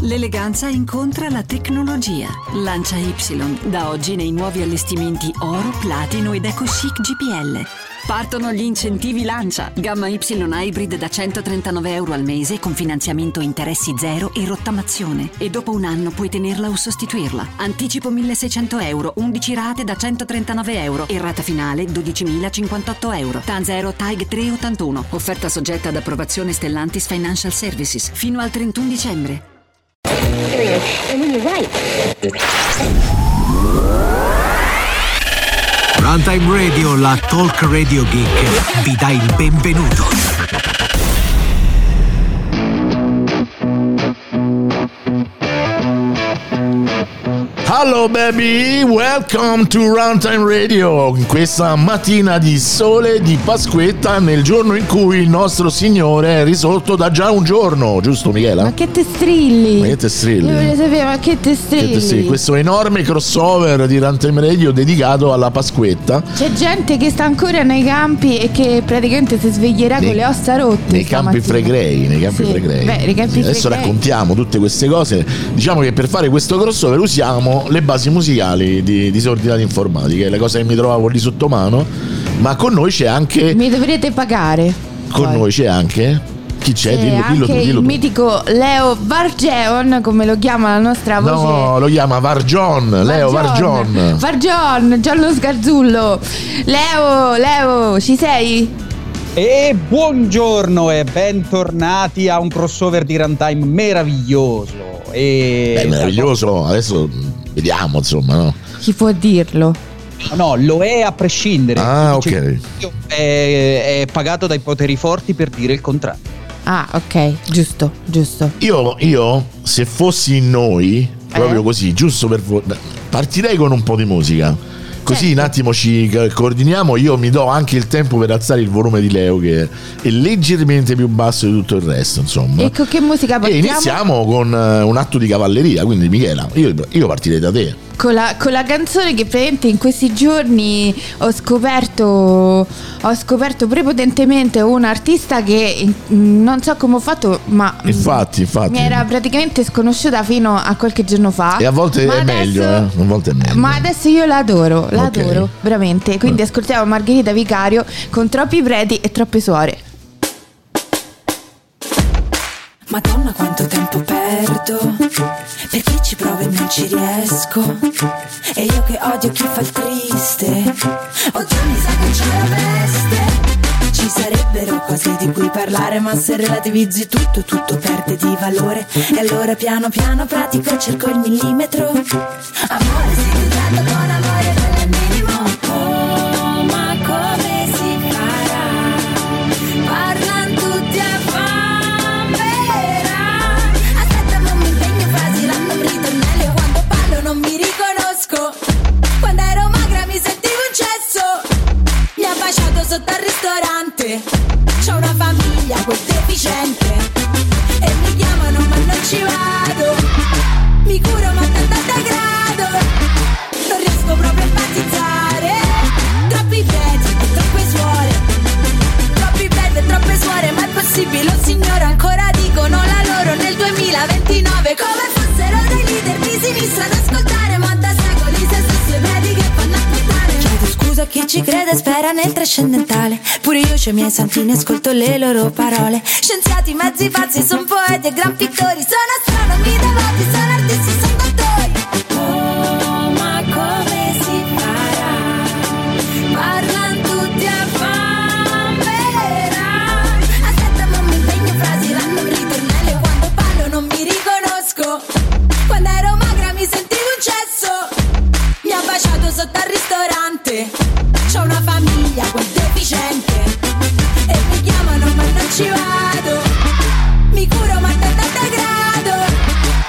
L'eleganza incontra la tecnologia. Lancia Y, da oggi nei nuovi allestimenti oro, platino ed eco chic GPL. Partono gli incentivi Lancia. Gamma Y Hybrid da €139 al mese con finanziamento interessi zero e rottamazione. E dopo un anno puoi tenerla o sostituirla. Anticipo €1.600, 11 rate da €139 e rata finale €12.058. TAN 0 TAG 381. Offerta soggetta ad approvazione Stellantis Financial Services fino al 31 dicembre. Runtime Radio, la talk radio geek, vi dà il benvenuto. Hello baby, welcome to Runtime Radio. In questa mattina di sole di Pasquetta, nel giorno in cui il nostro Signore è risorto da già un giorno, giusto Michela? Ma che te strilli? Ma che te strilli? Io voglio sapere, ma che te strilli? Questo enorme crossover di Runtime Radio dedicato alla Pasquetta. C'è gente che sta ancora nei campi e che praticamente si sveglierà con le ossa rotte. Nei campi fregrei, nei campi fregrei. Beh, nei campi adesso fregrei. raccontiamo tutte queste cose. Diciamo che per fare questo crossover usiamo le basi musicali di Disordinati Informatiche, le cose che mi trovavo lì sotto mano, ma con noi c'è anche... Mi dovrete pagare. Con noi c'è anche... Chi c'è? Dillo il tu. mitico Leo Vargeon, come lo chiama la nostra voce. No, lo chiama Vargion. Leo Vargion. Vargion, Gianlo Sgarzullo. Leo, ci sei? E buongiorno e bentornati a un crossover di Runtime meraviglioso. Meraviglioso, adesso vediamo, insomma, no? Chi può dirlo? No, lo è a prescindere. Ok. È pagato dai poteri forti per dire il contrario. Ah, ok, giusto. Io se fossi in noi, proprio così, giusto per partirei con un po' di musica. Così un attimo ci coordiniamo. Io mi do anche il tempo per alzare il volume di Leo, che è leggermente più basso di tutto il resto, insomma. E con che musica partiamo? E iniziamo con un atto di cavalleria. Quindi Michela, io partirei da te. Con la canzone che praticamente in questi giorni ho scoperto prepotentemente un artista che non so come ho fatto, ma infatti mi era praticamente sconosciuta fino a qualche giorno fa. E a volte è meglio, a volte è meglio. Ma adesso io l'adoro, veramente. Quindi ascoltiamo Margherita Vicario con Troppi preti e troppe suore. Madonna quanto tempo perdo, perché ci provo e non ci riesco. E io che odio chi fa il triste, oddio mi sa che c'è la peste. Ci sarebbero cose di cui parlare, ma se relativizzi tutto perde di valore. E allora piano piano pratico, cerco il millimetro. Amore si tratta con amore, quello è minimo. Oh, ma come si farà? Parlano tutti a non mi riconosco. Quando ero magra mi sentivo un cesso. Mi ha baciato sotto al ristorante. C'ho una famiglia quel deficiente e mi chiamano ma non ci vado. Mi curo ma tanto a degrado. Non riesco proprio a empatizzare. Troppi preti e troppe suore. Troppi preti e troppe suore. Ma è possibile, oh signore, ancora dicono la loro nel 2029 come fossero dei leader di sinistra ad ascoltare, ma da secoli se stesse preti che fanno a puttane. Chiedo scusa a chi ci crede e spera nel trascendentale. Pure io c'ho i miei santini, ascolto le loro parole. Scienziati, mezzi pazzi, son poeti e gran pittori. Sono astronomi devoti, sono artisti, sono dottori. Oh, ma come si farà? Parlan tutti a fanvera. Aspetta, ma mi impegno, frasi vanno in ritornello. Quando parlo non mi riconosco. Quando ero magra mi sentivo un cesso. Mi ha baciato sotto al ristorante. C'ho una famiglia quel deficiente e mi chiamano ma non ci vado. Mi curo ma tanto a degrado.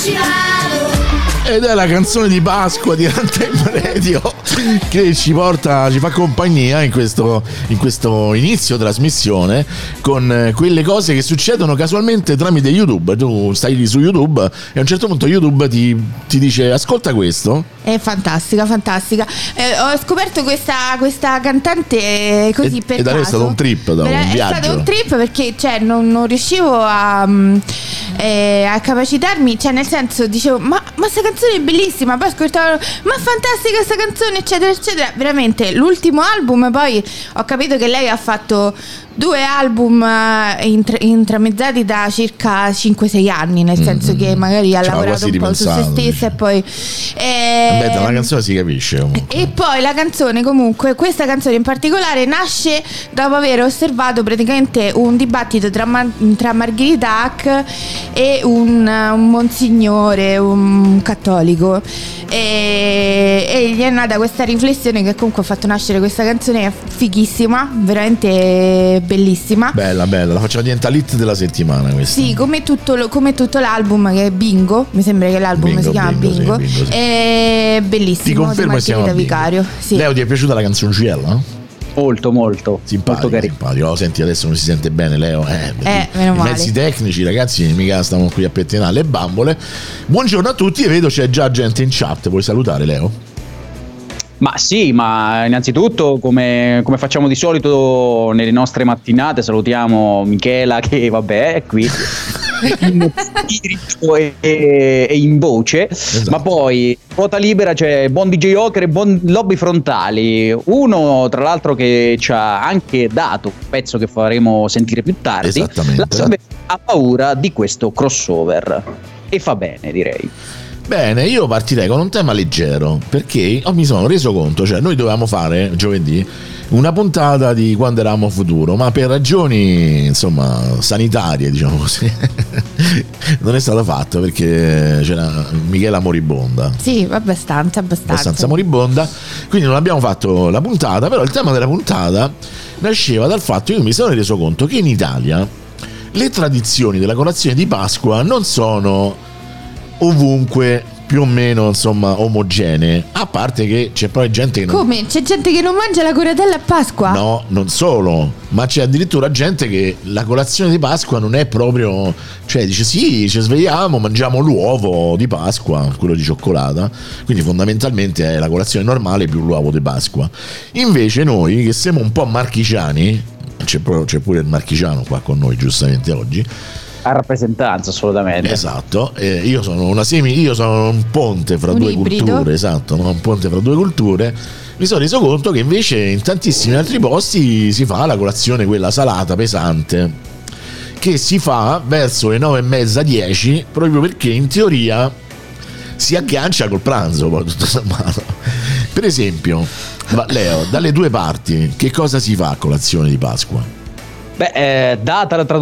macinato. Ed è la canzone di Pasqua di Runtime Radio che ci fa compagnia in questo inizio trasmissione con quelle cose che succedono casualmente tramite YouTube. Tu stai lì su YouTube e a un certo punto YouTube ti dice ascolta questo. È fantastica. Ho scoperto questa cantante così per caso. Ed è stato un trip, un viaggio. È stato un trip perché non riuscivo a capacitarmi, cioè nel senso dicevo ma sta canzone è bellissima, poi ascoltavo ma fantastica questa canzone eccetera eccetera. Veramente l'ultimo album, poi ho capito che lei ha fatto 2 album intramezzati da circa 5-6 anni, nel senso che magari ha lavorato un po' su se stessa e poi la canzone si capisce comunque. E poi la canzone, comunque questa canzone in particolare nasce dopo aver osservato praticamente un dibattito tra Margherita Hack e un monsignore, un cattolico, e gli è nata questa riflessione che comunque ha fatto nascere questa canzone fighissima, veramente bellissima. Bella, la facciamo diventare l'hit della settimana questa. Sì, come tutto l'album che è Bingo, mi sembra che l'album si chiama Bingo, sì, Bingo, sì. È bellissimo. Ti confermo che si chiama Vicario, sì. Leo, ti è piaciuta la canzoncella? Molto simpatico. Senti, adesso non si sente bene Leo, meno male. Mezzi tecnici, ragazzi, mica stiamo qui a pettinare le bambole. Buongiorno a tutti, e vedo c'è già gente in chat. Vuoi salutare Leo? Ma sì, ma innanzitutto come facciamo di solito nelle nostre mattinate salutiamo Michela che vabbè è qui in spirito e in voce, esatto. Ma poi ruota libera c'è buon DJ Oker e buon Lobby Frontali, uno tra l'altro che ci ha anche dato un pezzo che faremo sentire più tardi. Esattamente. Ha paura di questo crossover e fa bene, direi. Bene, io partirei con un tema leggero perché mi sono reso conto, cioè noi dovevamo fare giovedì una puntata di Quando eravamo futuro, ma per ragioni insomma sanitarie, diciamo così, non è stato fatto perché c'era Michela moribonda. Sì, abbastanza moribonda, quindi non abbiamo fatto la puntata. Però il tema della puntata nasceva dal fatto che io mi sono reso conto che in Italia le tradizioni della colazione di Pasqua non sono ovunque più o meno insomma omogenee, a parte che c'è poi gente che Come? C'è gente che non mangia la coratella a Pasqua? No, non solo, ma c'è addirittura gente che la colazione di Pasqua non è proprio, cioè dice sì, ci svegliamo, mangiamo l'uovo di Pasqua, quello di cioccolata, quindi fondamentalmente è la colazione normale più l'uovo di Pasqua. Invece noi che siamo un po' marchigiani, c'è pure il marchigiano qua con noi giustamente oggi, a rappresentanza, assolutamente. Esatto, io sono un ponte fra due culture, esatto, un ponte fra due culture. Mi sono reso conto che invece in tantissimi altri posti si fa la colazione quella salata pesante, che si fa verso le 9:30-10, proprio perché in teoria si aggancia col pranzo, poi tutto sommato. Per esempio, Leo, dalle due parti che cosa si fa a colazione di Pasqua? Beh, data la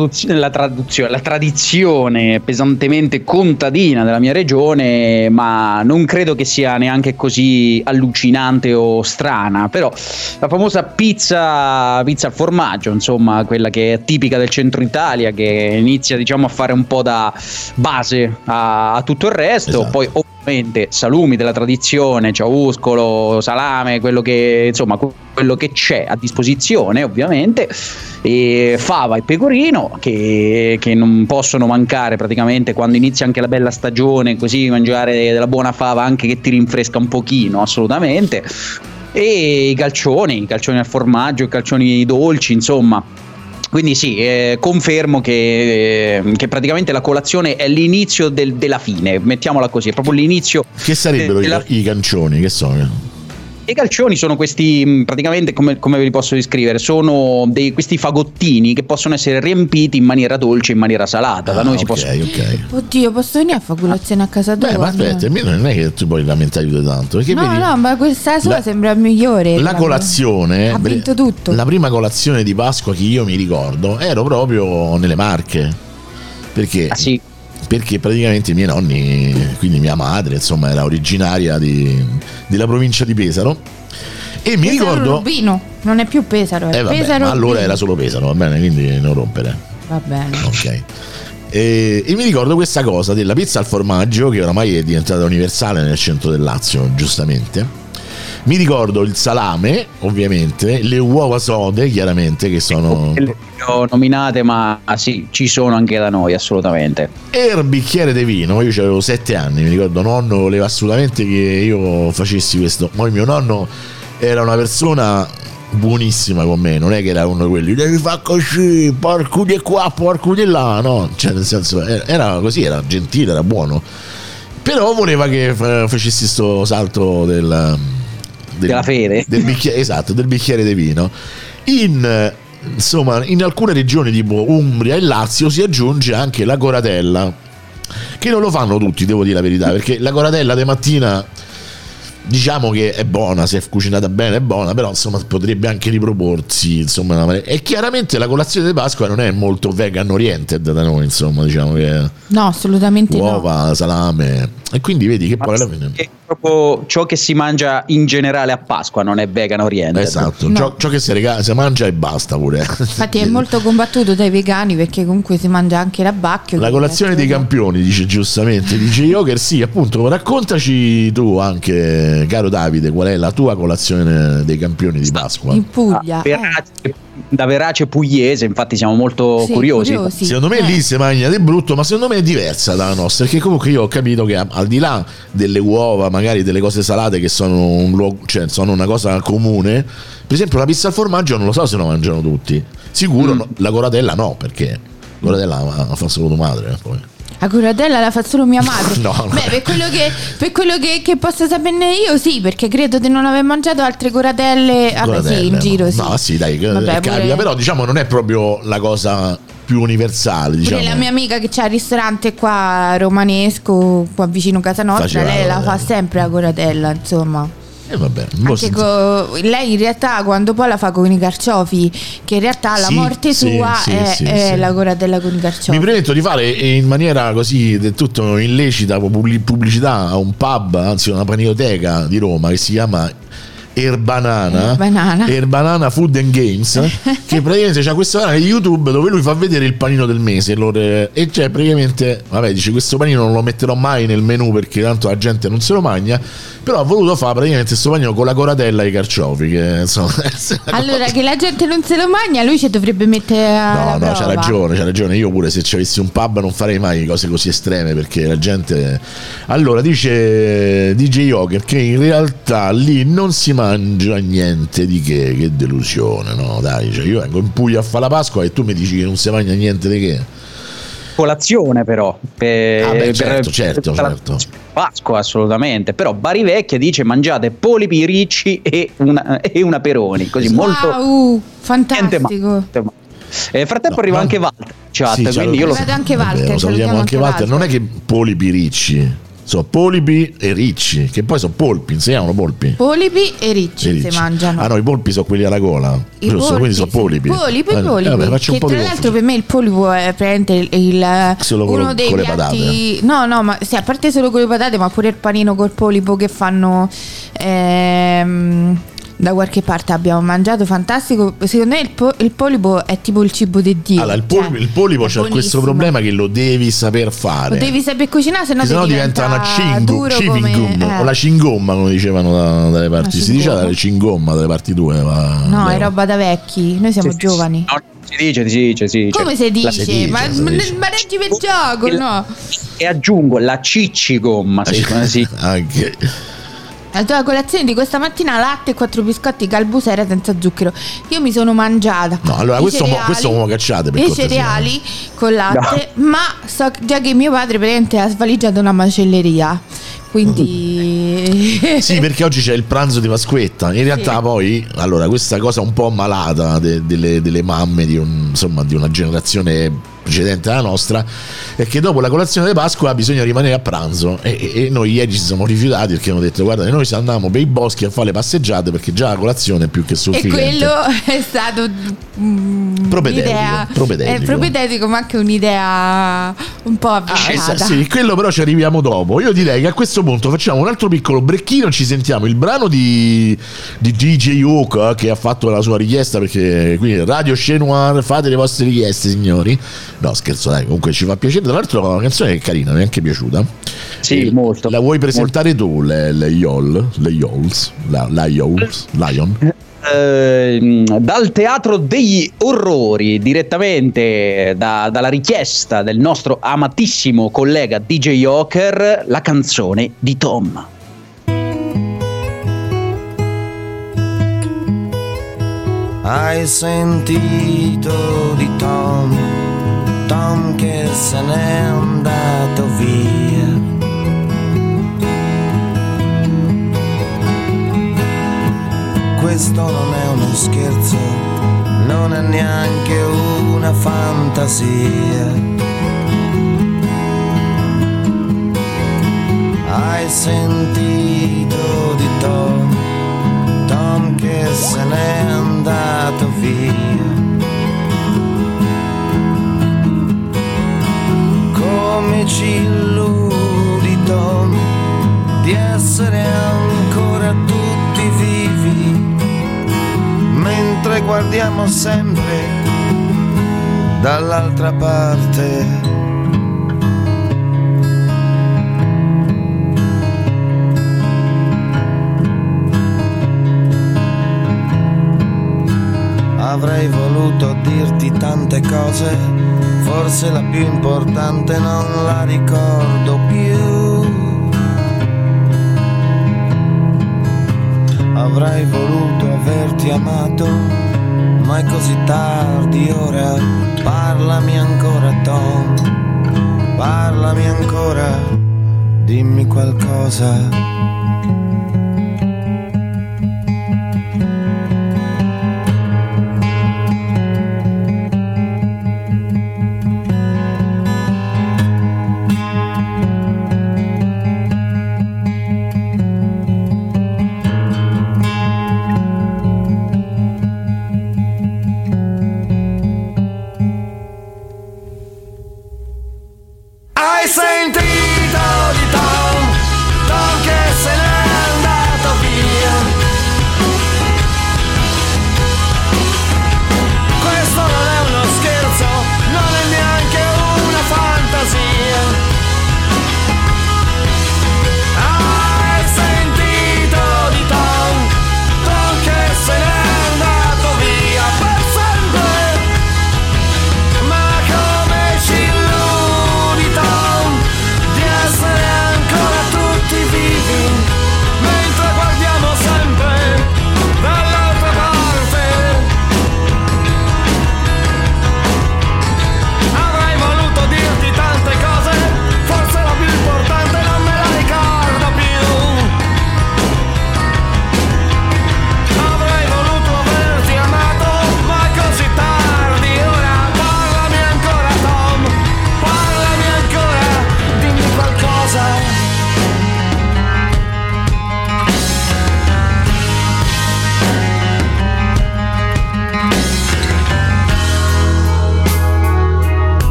tradizione pesantemente contadina della mia regione, ma non credo che sia neanche così allucinante o strana, però la famosa pizza al formaggio, insomma, quella che è tipica del centro Italia, che inizia diciamo a fare un po' da base a tutto il resto, esatto. Poi ovviamente salumi della tradizione, ciauscolo, salame, quello che c'è a disposizione ovviamente, e fava e pecorino che non possono mancare praticamente quando inizia anche la bella stagione, così mangiare della buona fava anche che ti rinfresca un pochino, assolutamente, e i calcioni al formaggio, i calcioni dolci, insomma. Quindi sì, confermo che praticamente la colazione è l'inizio della fine, mettiamola così, è proprio l'inizio. Che sarebbero i calcioni? Che sono? I calcioni sono questi, praticamente come ve li posso descrivere, sono questi fagottini che possono essere riempiti in maniera dolce e in maniera salata. Da noi si possono. Ok. Oddio, posso venire a fare colazione a casa tua? Ma aspetta, non è che tu puoi lamentarti tanto. Perché no, vedi, no, ma questa sua sembra migliore. La colazione, ha vinto tutto. La prima colazione di Pasqua che io mi ricordo ero proprio nelle Marche. Perché? Ah, sì. Perché praticamente i miei nonni, quindi mia madre, insomma, era originaria della provincia di Pesaro. E mi ricordo. Rubino, non è più Pesaro, è vabbè, Pesaro. Ma allora era solo Pesaro, va bene, quindi non rompere. Va bene. Ok. E mi ricordo questa cosa della pizza al formaggio, che oramai è diventata universale nel centro del Lazio, giustamente. Mi ricordo il salame, ovviamente, le uova sode, chiaramente, che sono... Le ho nominate, ma sì, ci sono anche da noi, assolutamente. E il bicchiere di vino. Io avevo 7 anni, mi ricordo, nonno voleva assolutamente che io facessi questo. Poi mio nonno era una persona buonissima con me, non è che era uno di quelli devi fare così, porco di qua, porco di là, no, cioè nel senso era così, era gentile, era buono, però voleva che facessi sto salto della fede, del bicchiere, esatto, del bicchiere di vino. Insomma, in alcune regioni tipo Umbria e Lazio si aggiunge anche la coratella, che non lo fanno tutti, devo dire la verità, perché la coratella di mattina diciamo che è buona, se è cucinata bene è buona, però insomma potrebbe anche riproporsi, insomma. E chiaramente la colazione di Pasqua non è molto vegan oriented da noi, insomma, diciamo che no, assolutamente uova, no, salame, e quindi vedi che poi alla fine è proprio ciò che si mangia in generale a Pasqua non è vegan oriented. Esatto, no. ciò che si mangia e basta pure. Infatti è molto combattuto dai vegani, perché comunque si mangia anche l'abbacchio. La colazione dei campioni, dice giustamente, dice Joker. Sì, appunto, raccontaci tu anche, caro Davide, qual è la tua colazione dei campioni di Pasqua? In Puglia. Da verace pugliese, infatti siamo molto curiosi. Secondo me lì si mangia di brutto, ma secondo me è diversa dalla nostra, perché comunque io ho capito che al di là delle uova, magari delle cose salate che sono cioè sono una cosa comune, per esempio la pizza al formaggio non lo so se lo mangiano tutti, sicuro no, la coratella no, perché la coratella la fa solo tua madre poi. La coratella la fa solo mia madre. No. Beh, per quello che posso saperne io, sì, perché credo di non aver mangiato altre coratelle. Vabbè, sì, in giro, sì. No, sì, dai, vabbè, capita, però diciamo non è proprio la cosa più universale, diciamo. Pure la mia amica che c'ha il ristorante qua romanesco, qua vicino a casa nostra, lei la fa sempre la coratella, insomma. Vabbè, lei in realtà quando poi la fa con i carciofi, che in realtà la morte sua è la coratella con i carciofi. Mi permetto di fare in maniera così del tutto illecita pubblicità a un pub, anzi una paninoteca di Roma che si chiama Erbanana Food and Games, che praticamente c'ha questo canale di YouTube dove lui fa vedere il panino del mese, e c'è praticamente, vabbè, dice questo panino non lo metterò mai nel menù perché tanto la gente non se lo mangia, però ha voluto fare praticamente questo panino con la coratella e i carciofi, che insomma allora che la gente non se lo mangia, lui ci dovrebbe mettere no, c'ha ragione, io pure se ci avessi un pub non farei mai cose così estreme, perché la gente, allora dice DJ Joker che in realtà lì non si mangia niente di che delusione, no dai, cioè io vengo in Puglia a fare la Pasqua e tu mi dici che non si mangia niente di che. Colazione però certo. Pasqua assolutamente, però Bari Vecchia dice mangiate polipi ricci e una peroni, così molto fantastico. Frattempo arriva anche Walter chat, quindi io lo anche Walter, salutiamo anche Walter. Non è che polipi ricci, sono polipi e ricci, che poi sono polpi, si chiamano polpi. Polipi e ricci si mangiano. Ah no, i polpi sono quelli alla gola, giusto? Quindi sono polipi. Polipi. Vabbè, faccio un po' tra l'altro per me il polipo è praticamente uno dei piatti. Patate. No, ma sì, a parte solo con le patate, ma pure il panino col polipo che fanno da qualche parte abbiamo mangiato, fantastico. Secondo me il polipo è tipo il cibo di Dio. Allora, il polipo c'ha questo problema che lo devi saper fare, lo devi saper cucinare, se no diventa una cingum, o la cingomma come dicevano dalle parti, si dice la cingomma dalle parti tue, no, è roba da vecchi, noi siamo giovani. No, si dice. Come si dice? Ma reggi per gioco, no? E aggiungo la ciccigomma, sì. Anche la tua colazione di questa mattina: latte e 4 biscotti Calbusera senza zucchero. Io mi sono mangiata questo uomo cacciate per i cereali con latte, ma so già che mio padre praticamente ha svaligiato una macelleria, quindi sì, perché oggi c'è il pranzo di Pasquetta. In realtà poi, allora, questa cosa un po' malata delle mamme di una generazione precedente alla nostra è che dopo la colazione di Pasqua bisogna rimanere a pranzo, e noi ieri ci siamo rifiutati perché hanno detto guarda, noi se andiamo per i boschi a fare le passeggiate perché già la colazione è più che sufficiente. E quello è stato propedetico, ma anche un'idea un po' avvicinata. Sì, quello però ci arriviamo dopo. Io direi che a questo punto facciamo un altro piccolo brecchino, ci sentiamo il brano di DJ Oak che ha fatto la sua richiesta, perché qui Radio Chez Noir, fate le vostre richieste signori. No, scherzo, dai, comunque ci fa piacere. Tra l'altro è una canzone che è carina, mi è anche piaciuta. Sì, molto. La vuoi presentare tu, le Yols? Lion? Dal Teatro degli Orrori, direttamente dalla richiesta del nostro amatissimo collega DJ Joker, la canzone di Tom. Hai sentito di Tom che se n'è andato via? Questo non è uno scherzo, non è neanche una fantasia. Hai sentito di Tom che se n'è andato via? Come ci illudi, Tom, di essere ancora tutti vivi, mentre guardiamo sempre dall'altra parte. Avrei voluto dirti tante cose, forse la più importante non la ricordo più. Avrei voluto averti amato, ma è così tardi ora. Parlami ancora, Tom, parlami ancora, dimmi qualcosa.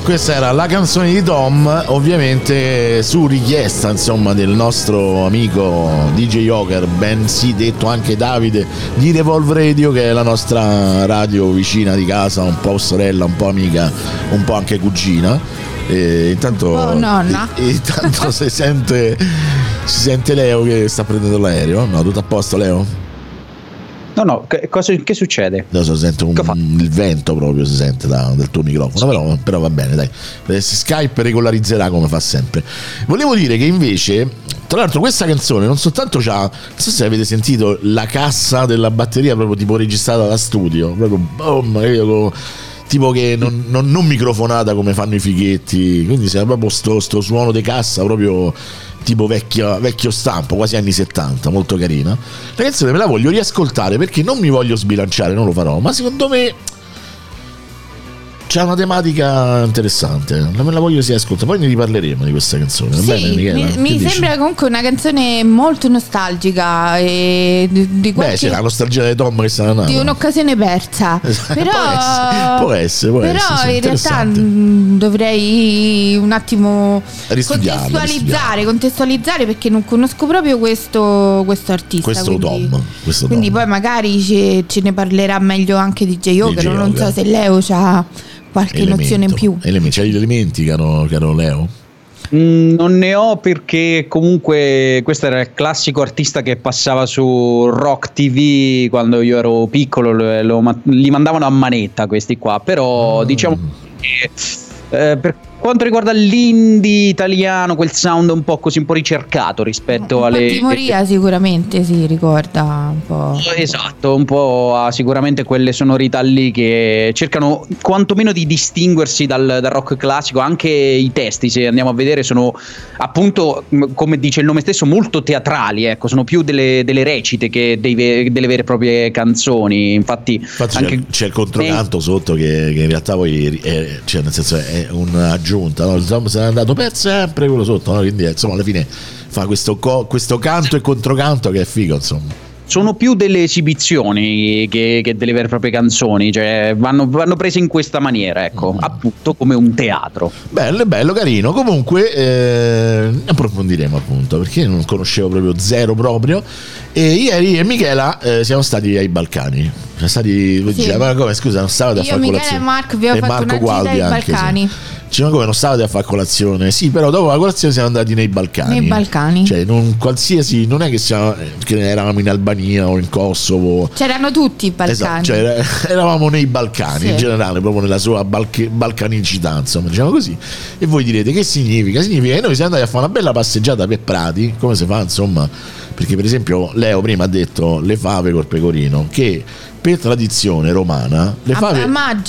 Questa era la canzone di Tom, ovviamente su richiesta, insomma, del nostro amico DJ Joker, bensì detto anche Davide di Revolve Radio, che è la nostra radio vicina di casa, un po' sorella, un po' amica, un po' anche cugina. E intanto, nonna. Intanto si sente Leo che sta prendendo l'aereo. No, tutto a posto, Leo? No, che succede? Adesso si sente il vento proprio, si sente dal tuo microfono, però va bene, dai. Skype regolarizzerà come fa sempre. Volevo dire che invece, tra l'altro, questa canzone non soltanto c'ha, non so se avete sentito la cassa della batteria proprio tipo registrata da studio, proprio boom, tipo che non microfonata come fanno i fighetti, quindi c'era proprio sto suono di cassa proprio tipo vecchio stampo, quasi anni 70, molto carina. La canzone me la voglio riascoltare perché non mi voglio sbilanciare, non lo farò, ma secondo me c'è una tematica interessante, me la voglio riascoltare, poi ne riparleremo di questa canzone. Va bene, Michela? Mi sembra comunque una canzone molto nostalgica e di qualche... Beh, c'è la nostalgia di Tom che sarà nata, di un'occasione persa. Però può essere, però sì, in realtà dovrei un attimo contestualizzare perché non conosco proprio questo artista, quindi poi magari ce ne parlerà meglio anche DJ Joker. Non so se Leo c'ha qualche nozione in più. C'hai gli elementi, caro Leo? Non ne ho, perché comunque questo era il classico artista che passava su Rock TV quando io ero piccolo, li mandavano a manetta questi qua, però diciamo che per quanto riguarda l'indie italiano, quel sound un po' così, un po' ricercato rispetto alle... Timoria sicuramente si ricorda un po'. Esatto, un po' ha sicuramente quelle sonorità lì che cercano quantomeno di distinguersi dal rock classico. Anche i testi, se andiamo a vedere, sono appunto, come dice il nome stesso, molto teatrali, ecco, sono più delle recite che delle vere e proprie canzoni. Infatti anche c'è il controcanto sotto che in realtà poi cioè, nel senso, è un'aggiunta, no? Il Tom se n'è andato per sempre, quello sotto, no? Quindi insomma alla fine fa questo canto e controcanto che è figo, insomma. Sono più delle esibizioni che delle vere e proprie canzoni, cioè vanno prese in questa maniera, ecco, appunto come un teatro. Bello, carino. Comunque approfondiremo, appunto, perché non conoscevo proprio zero proprio. E ieri e Michela siamo stati ai Balcani. Siamo stati, diceva, come, scusa, non stavate a fare colazione? Io, Michela e Mark vi ho fatto una gita ai Balcani. Sì. Diceva, come non stavate a fare colazione? Sì, però dopo la colazione siamo andati nei Balcani. Cioè, non è che eravamo in Albania o in Kosovo. C'erano tutti i Balcani. Esatto, cioè, eravamo nei Balcani, in generale, proprio nella sua balcanicità, insomma, diciamo così. E voi direte, che significa? Significa che noi siamo andati a fare una bella passeggiata per prati, come si fa, insomma, perché per esempio Leo prima ha detto le fave col pecorino, che per tradizione romana le fave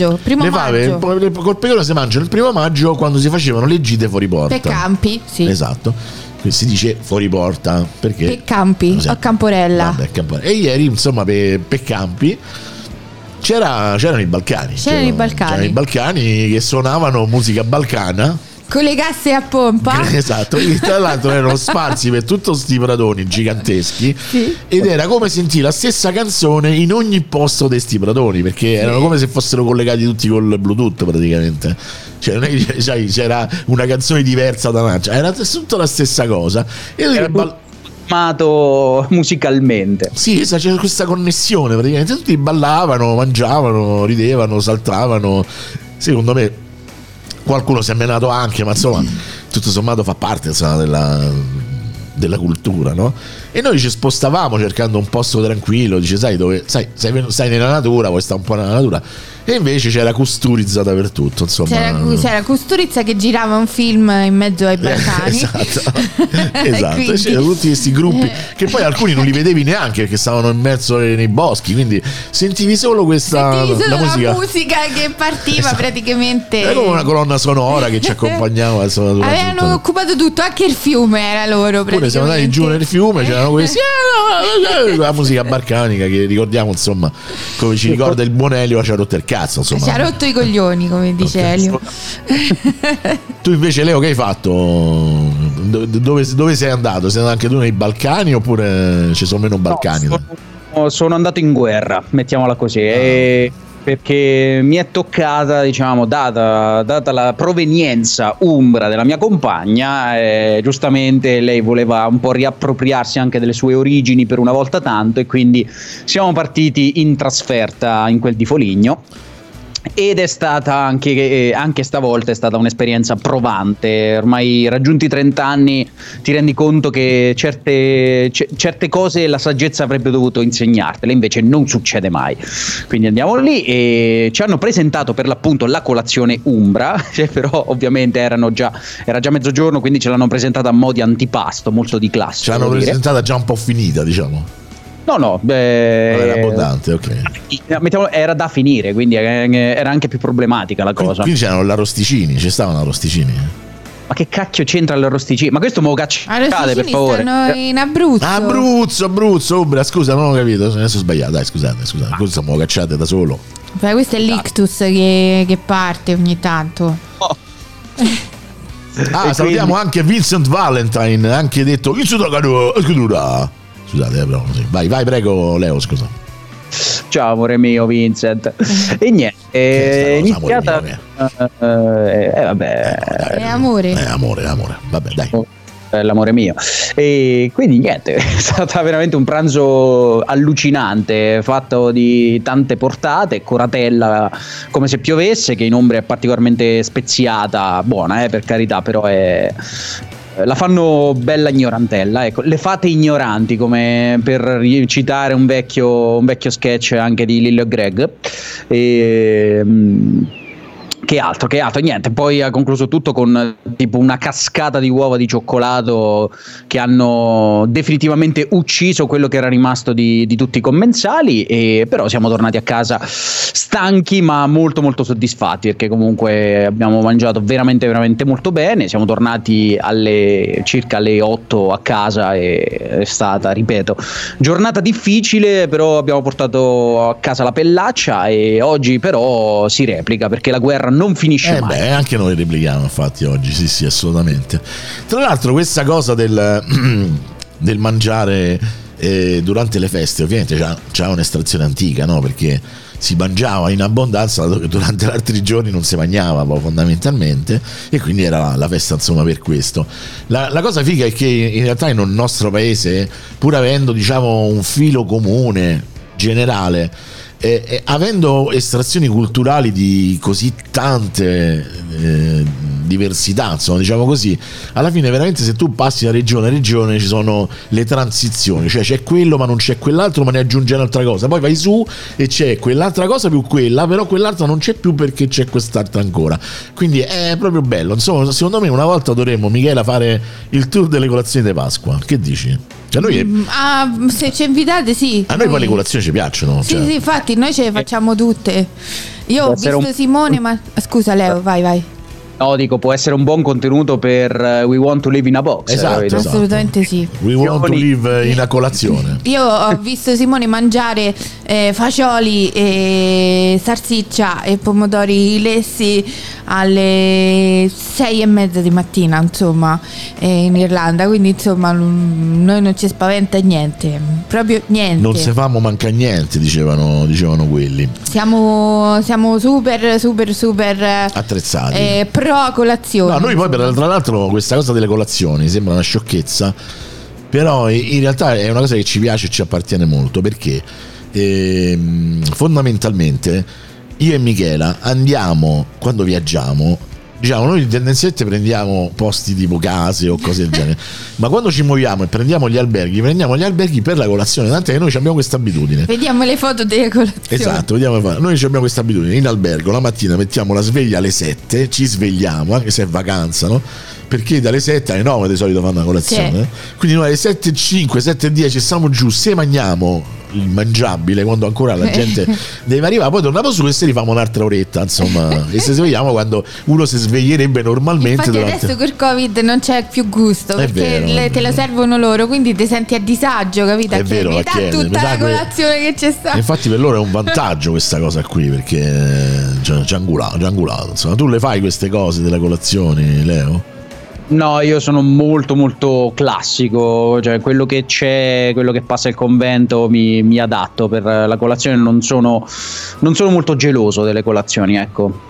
col pecorino si mangiano il 1° maggio, quando si facevano le gite fuori porta. Per campi, sì. Esatto. Si dice fuori porta perché per campi a Camporella. Vabbè, e ieri, insomma, per campi c'erano i Balcani. C'erano i Balcani che suonavano musica balcana con le casse a pompa. Esatto, e tra l'altro erano sparsi per tutti sti pratoni giganteschi, sì. Ed era come sentire la stessa canzone in ogni posto di sti pratoni, perché erano come se fossero collegati tutti col Bluetooth praticamente. Cioè non è che c'era una canzone diversa da un'altra, era tutta la stessa cosa. Era formato musicalmente. Sì, c'era questa connessione praticamente, tutti ballavano, mangiavano, ridevano, saltavano. Secondo me qualcuno si è menato anche, ma insomma tutto sommato fa parte, insomma, della cultura, no? E noi ci spostavamo cercando un posto tranquillo, dice, sai dove, sai nella natura, vuoi stare un po' nella natura. E invece c'era Kusturica dappertutto, insomma. C'era Kusturica che girava un film in mezzo ai Balcani. Esatto. Quindi... c'erano tutti questi gruppi che poi alcuni non li vedevi neanche perché stavano immersi nei boschi, quindi sentivi solo la musica che partiva, praticamente. Era come una colonna sonora che ci accompagnava. Avevano occupato tutto, anche il fiume era loro. Pure siamo andati giù nel fiume, c'erano questi la musica balcanica che ricordiamo, insomma, come ci ricorda il buon Elio, ci ha rotto il cazzo, insomma. Ci ha rotto i coglioni, come dice Elio. Tu invece, Leo, che hai fatto? Dove sei andato? Sei andato anche tu nei Balcani oppure ci sono meno Balcani? No, sono andato in guerra, mettiamola così. E perché mi è toccata, diciamo, data la provenienza umbra della mia compagna, giustamente lei voleva un po' riappropriarsi anche delle sue origini per una volta tanto, e quindi siamo partiti in trasferta in quel di Foligno. Ed è stata anche stavolta è stata un'esperienza provante. Ormai raggiunti 30 anni ti rendi conto che certe cose la saggezza avrebbe dovuto insegnartele, invece non succede mai. Quindi andiamo lì e ci hanno presentato per l'appunto la colazione umbra, però ovviamente era già mezzogiorno, quindi ce l'hanno presentata a mo' di antipasto, molto di classe. Ce l'hanno presentata già un po' finita, diciamo. No, era abbondante, ok. Era da finire, quindi era anche più problematica la cosa. Quindi c'erano l'arrosticini, ci stavano arrosticini. Ma che cacchio c'entra l'arrosticini? Ma questo mo cacciate, per favore. Stanno in Abruzzo. Abruzzo, Umbria, scusa, non ho capito, adesso ho sbagliato, dai, scusate, questo mo cacciate da solo. Beh, questo è l'ictus che parte ogni tanto. Oh. Salutiamo anche Vincent Valentine, anche detto Scusate, però, sì. Vai, prego, Leo, scusa. Ciao, amore mio, Vincent. E niente, iniziata. Vabbè. È amore. Vabbè, dai. L'amore mio. E quindi niente, è stata veramente un pranzo allucinante, fatto di tante portate, coratella come se piovesse, che in Umbria è particolarmente speziata, buona, per carità, però la fanno bella ignorantella, ecco, le fate ignoranti, come per citare un vecchio sketch anche di Lillo e Greg. Che altro, niente. Poi ha concluso tutto con tipo una cascata di uova di cioccolato che hanno definitivamente ucciso quello che era rimasto di tutti i commensali, e però siamo tornati a casa stanchi ma molto molto soddisfatti, perché comunque abbiamo mangiato veramente veramente molto bene. Siamo tornati circa alle 8 a casa e è stata, ripeto, giornata difficile, però abbiamo portato a casa la pellaccia e oggi però si replica, perché la guerra non finisce mai. Anche noi replichiamo infatti oggi, sì, assolutamente. Tra l'altro questa cosa del mangiare durante le feste ovviamente c'ha un'estrazione antica, no? Perché si mangiava in abbondanza durante gli altri giorni non si mangiava fondamentalmente, e quindi era la festa, insomma, per questo. La cosa figa è che in realtà nel nostro paese, pur avendo, diciamo, un filo comune generale, avendo estrazioni culturali di così tante diversità, insomma, diciamo così, alla fine veramente se tu passi da regione a regione ci sono le transizioni, cioè c'è quello ma non c'è quell'altro, ma ne aggiunge un'altra cosa, poi vai su e c'è quell'altra cosa più quella, però quell'altra non c'è più perché c'è quest'altra ancora, quindi è proprio bello. Insomma, secondo me una volta dovremmo, Michela, fare il tour delle colazioni di Pasqua, che dici? Cioè noi se ci invitate, sì. A noi poi le colazioni ci piacciono. Sì, sì, infatti noi ce le facciamo tutte. Io ho visto Simone, ma scusa Leo, vai. No, dico, può essere un buon contenuto per We Want to Live in a Box. Esatto. Assolutamente sì. We Want to Live in a colazione. Io ho visto Simone mangiare fagioli e salsiccia e pomodori lessi alle 6:30 di mattina, insomma, in Irlanda, quindi insomma noi non ci spaventa niente, proprio niente. Non se famo manca niente, dicevano quelli. Siamo super attrezzati. Pro colazione. No, noi poi tra l'altro questa cosa delle colazioni sembra una sciocchezza, però in realtà è una cosa che ci piace e ci appartiene molto, perché fondamentalmente io e Michela andiamo, quando viaggiamo, diciamo, noi tendenzialmente prendiamo posti tipo case o cose del genere, ma quando ci muoviamo e prendiamo gli alberghi per la colazione, tanto che noi abbiamo questa abitudine. Vediamo le foto delle colazioni. Esatto, noi abbiamo questa abitudine, in albergo la mattina mettiamo la sveglia alle 7, ci svegliamo, anche se è vacanza, no? Perché dalle 7 alle 9 di solito fanno la colazione, sì. Quindi noi alle 7:05, 7:10 stiamo giù, se mangiamo il mangiabile quando ancora la gente deve arrivare, poi torniamo su e se rifamo un'altra oretta, insomma, e se svegliamo quando uno si sveglierebbe normalmente. Infatti adesso col Covid non c'è più gusto, perché te lo servono loro, quindi ti senti a disagio, capito? È vero, mi dà tutta la colazione che c'è stata. Infatti per loro è un vantaggio questa cosa qui, perché già angulato, insomma. Tu le fai queste cose delle colazioni, Leo? No, io sono molto molto classico, cioè quello che c'è, quello che passa il convento mi adatto. Per la colazione non sono molto geloso delle colazioni, ecco.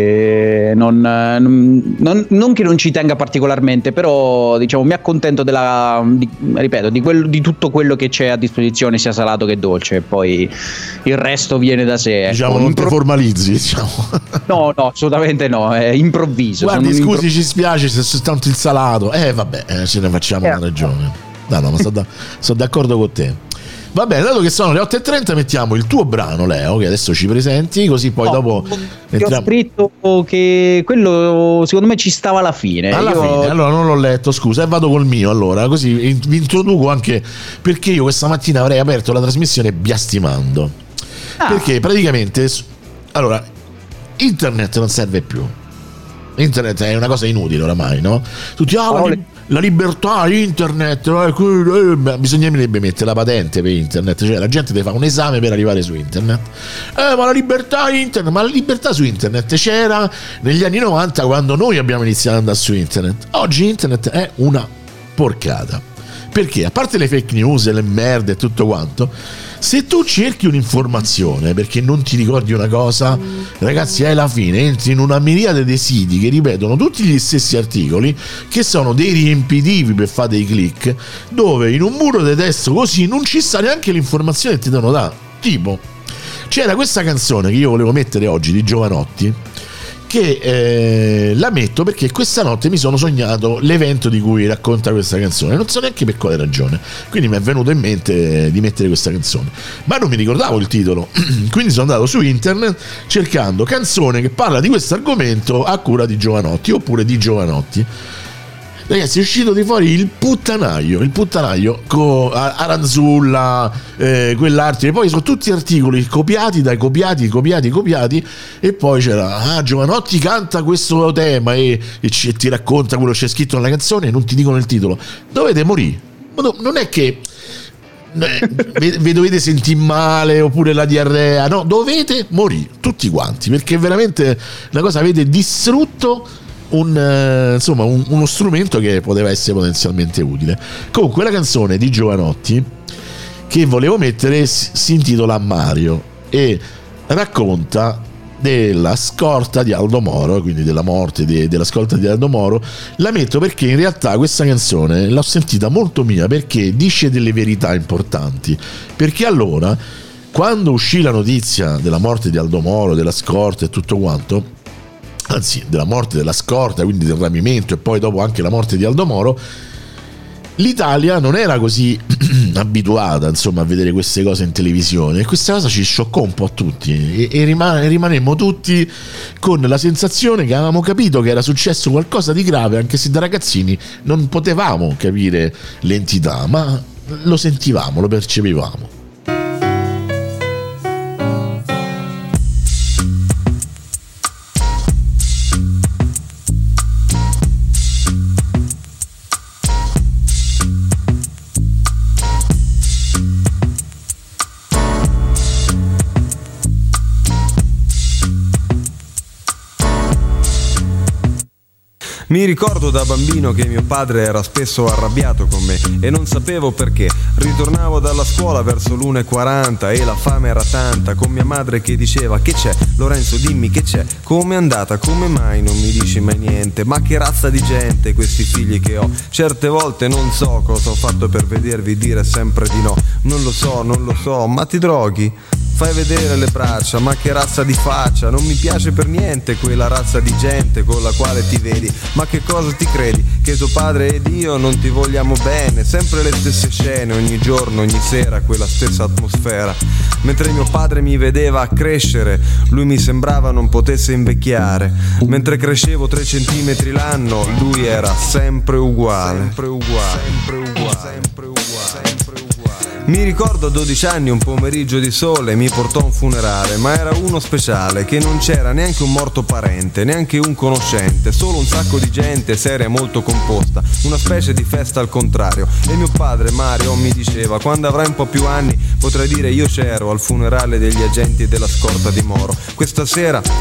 Non che non ci tenga particolarmente, però diciamo mi accontento di tutto quello che c'è a disposizione, sia salato che dolce, e poi il resto viene da sé, ecco. Diciamo non ti formalizzi, diciamo. No, assolutamente no, è improvviso. Guardi, scusi, ci spiace se soltanto il salato. Vabbè, ce ne facciamo una ragione. No, ma sono d'accordo con te. Va bene, dato che sono le 8:30 mettiamo il tuo brano, Leo, che adesso ci presenti, così poi dopo ho scritto che quello secondo me ci stava alla fine. Fine, allora non l'ho letto, scusa, e vado col mio, allora, così vi introduco anche perché io questa mattina avrei aperto la trasmissione biastimando. Perché praticamente, allora, internet non serve più. Internet è una cosa inutile oramai, no? Tutti la libertà, internet, bisognerebbe mettere la patente per internet, cioè la gente deve fare un esame per arrivare su internet. Ma la libertà internet, ma la libertà su internet c'era negli anni 90 quando noi abbiamo iniziato ad andare su internet. Oggi internet è una porcata. Perché a parte le fake news e le merde e tutto quanto, se tu cerchi un'informazione perché non ti ricordi una cosa, ragazzi, alla fine entri in una miriade di siti che ripetono tutti gli stessi articoli, che sono dei riempitivi per fare dei click, dove in un muro di testo così non ci sta neanche l'informazione che ti danno da. Tipo, c'era questa canzone che io volevo mettere oggi di Giovanotti, che la metto perché questa notte mi sono sognato l'evento di cui racconta questa canzone, non so neanche per quale ragione, quindi mi è venuto in mente di mettere questa canzone, ma non mi ricordavo il titolo, quindi sono andato su internet cercando canzone che parla di questo argomento a cura di Giovanotti oppure di Giovanotti. Ragazzi, è uscito di fuori il puttanaio con Aranzulla, quell'altro, e poi sono tutti articoli copiati e poi c'era Giovanotti canta questo tema e ti racconta quello che c'è scritto nella canzone e non ti dicono il titolo. Dovete morire, non è che vi dovete sentire male oppure la diarrea, no, dovete morire tutti quanti, perché veramente la cosa avete distrutto uno strumento che poteva essere potenzialmente utile. Comunque la canzone di Giovanotti che volevo mettere si intitola Mario e racconta della scorta di Aldo Moro, quindi della morte della scorta di Aldo Moro. La metto perché in realtà questa canzone l'ho sentita molto mia, perché dice delle verità importanti, perché allora quando uscì la notizia della morte di Aldo Moro, della scorta e tutto quanto, anzi della morte della scorta, quindi del rapimento e poi dopo anche la morte di Aldo Moro, l'Italia non era così abituata insomma a vedere queste cose in televisione e questa cosa ci scioccò un po' tutti e rimanemmo tutti con la sensazione che avevamo capito che era successo qualcosa di grave, anche se da ragazzini non potevamo capire l'entità, ma lo sentivamo, lo percepivamo. Mi ricordo da bambino che mio padre era spesso arrabbiato con me e non sapevo perché. Ritornavo dalla scuola verso l'1:40 e la fame era tanta, con mia madre che diceva: che c'è? Lorenzo, dimmi che c'è? Com'è andata? Come mai non mi dici mai niente? Ma che razza di gente questi figli che ho? Certe volte non so cosa ho fatto per vedervi dire sempre di no. Non lo so, ma ti droghi? Fai vedere le braccia, ma che razza di faccia? Non mi piace per niente quella razza di gente con la quale ti vedi. Ma che cosa ti credi? Che tuo padre ed io non ti vogliamo bene? Sempre le stesse scene, ogni giorno, ogni sera, quella stessa atmosfera. Mentre mio padre mi vedeva crescere, lui mi sembrava non potesse invecchiare. Mentre crescevo 3 centimetri l'anno, lui era sempre uguale. Sempre uguale, sempre uguale, sempre uguale, sempre uguale. Mi ricordo a 12 anni un pomeriggio di sole mi portò a un funerale, ma era uno speciale, che non c'era neanche un morto parente, neanche un conoscente, solo un sacco di gente seria e molto composta, una specie di festa al contrario. E mio padre Mario mi diceva: quando avrai un po' più anni potrai dire io c'ero al funerale degli agenti della scorta di Moro. Questa sera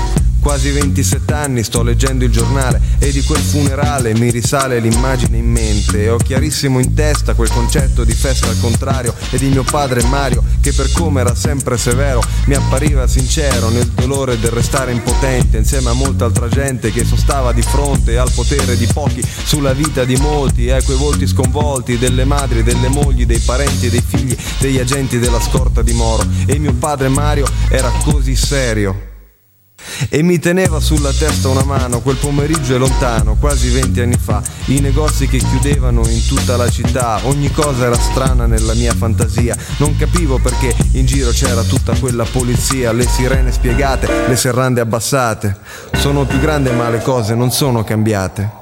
Quasi 27 anni sto leggendo il giornale e di quel funerale mi risale l'immagine in mente. E ho chiarissimo in testa quel concetto di festa al contrario e di mio padre Mario, che per come era sempre severo mi appariva sincero nel dolore del restare impotente insieme a molta altra gente che sostava di fronte al potere di pochi sulla vita di molti, e quei volti sconvolti delle madri, delle mogli, dei parenti e dei figli degli agenti della scorta di Moro. E mio padre Mario era così serio e mi teneva sulla testa una mano. Quel pomeriggio è lontano, quasi 20 anni fa, i negozi che chiudevano in tutta la città, ogni cosa era strana nella mia fantasia. Non capivo perché in giro c'era tutta quella polizia, le sirene spiegate, le serrande abbassate. Sono più grande ma le cose non sono cambiate.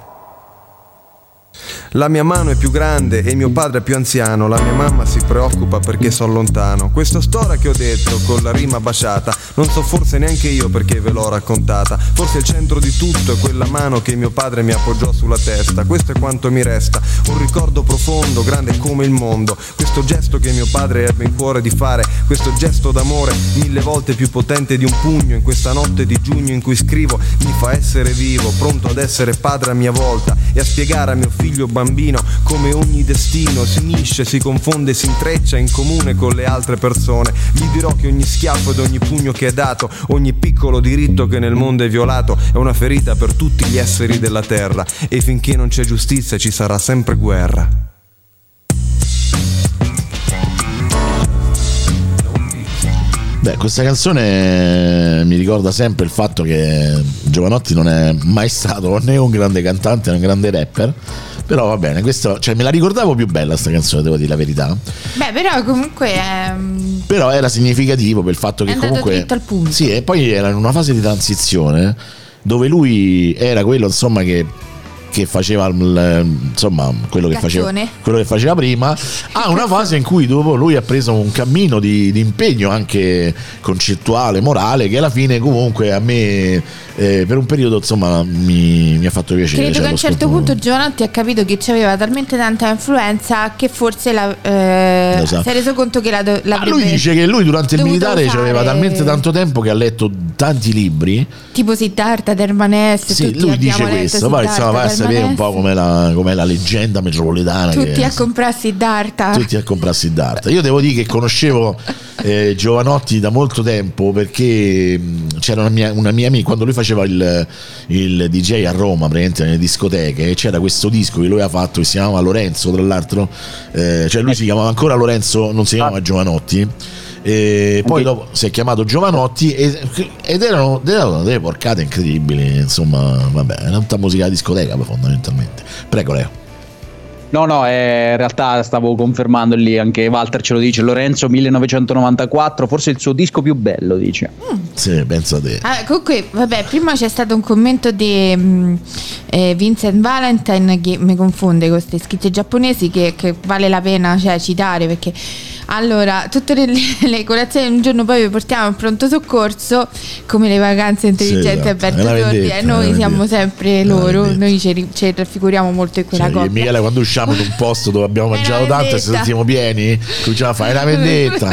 La mia mano è più grande e mio padre è più anziano. La mia mamma si preoccupa perché sono lontano. Questa storia che ho detto con la rima baciata non so forse neanche io perché ve l'ho raccontata. Forse il centro di tutto è quella mano che mio padre mi appoggiò sulla testa. Questo è quanto mi resta, un ricordo profondo, grande come il mondo. Questo gesto che mio padre ebbe in cuore di fare, questo gesto d'amore 1000 volte più potente di un pugno. In questa notte di giugno in cui scrivo mi fa essere vivo, pronto ad essere padre a mia volta e a spiegare a mio figlio bambino come ogni destino si unisce, si confonde, si intreccia in comune con le altre persone. Gli dirò che ogni schiaffo ed ogni pugno che è dato, ogni piccolo diritto che nel mondo è violato è una ferita per tutti gli esseri della terra, e finché non c'è giustizia ci sarà sempre guerra. Beh, questa canzone mi ricorda sempre il fatto che Jovanotti non è mai stato né un grande cantante né un grande rapper, però va bene, questo, cioè, me la ricordavo più bella sta canzone, devo dire la verità. Beh, però comunque però era significativo per il fatto che comunque dritto al punto. Sì, e poi era in una fase di transizione dove lui era quello, insomma, che faceva insomma quello che faceva prima, a una fase in cui dopo lui ha preso un cammino di impegno anche concettuale, morale, che alla fine comunque a me per un periodo insomma mi ha fatto piacere. Credo che a un certo punto Jovanotti ha capito che c'aveva talmente tanta influenza che forse si è reso conto che lui dice che lui durante il militare aveva talmente tanto tempo che ha letto tanti libri tipo Siddhartha, Hermanès. Sì, lui dice questo, poi insomma va a sapere un po' com'è la leggenda metropolitana. Tutti a comprare Siddhartha. Io devo dire che conoscevo Jovanotti da molto tempo perché c'era una mia amica, quando lui faceva il DJ a Roma, praticamente nelle discoteche, e c'era questo disco che lui aveva fatto che si chiamava Lorenzo, tra l'altro, cioè lui si chiamava ancora Lorenzo, non si chiamava Jovanotti. E poi dopo si è chiamato Jovanotti ed erano delle porcate incredibili, insomma, vabbè, è tutta musica da discoteca fondamentalmente. Prego Leo. No, in realtà stavo confermando lì, anche Walter ce lo dice, Lorenzo 1994, forse il suo disco più bello, dice. Sì, pensa a te. Comunque, vabbè, prima c'è stato un commento di Vincent Valentine che mi confonde con queste scritte giapponesi che vale la pena, cioè, citare, perché allora tutte le colazioni un giorno poi vi portiamo in pronto soccorso come le vacanze intelligenti a Berto Sordi, e noi siamo sempre loro, noi ci raffiguriamo molto in quella cosa. Michele, quando usciamo in un posto dove abbiamo mangiato tanto e se sentiamo pieni, cominciamo a fare una vendetta.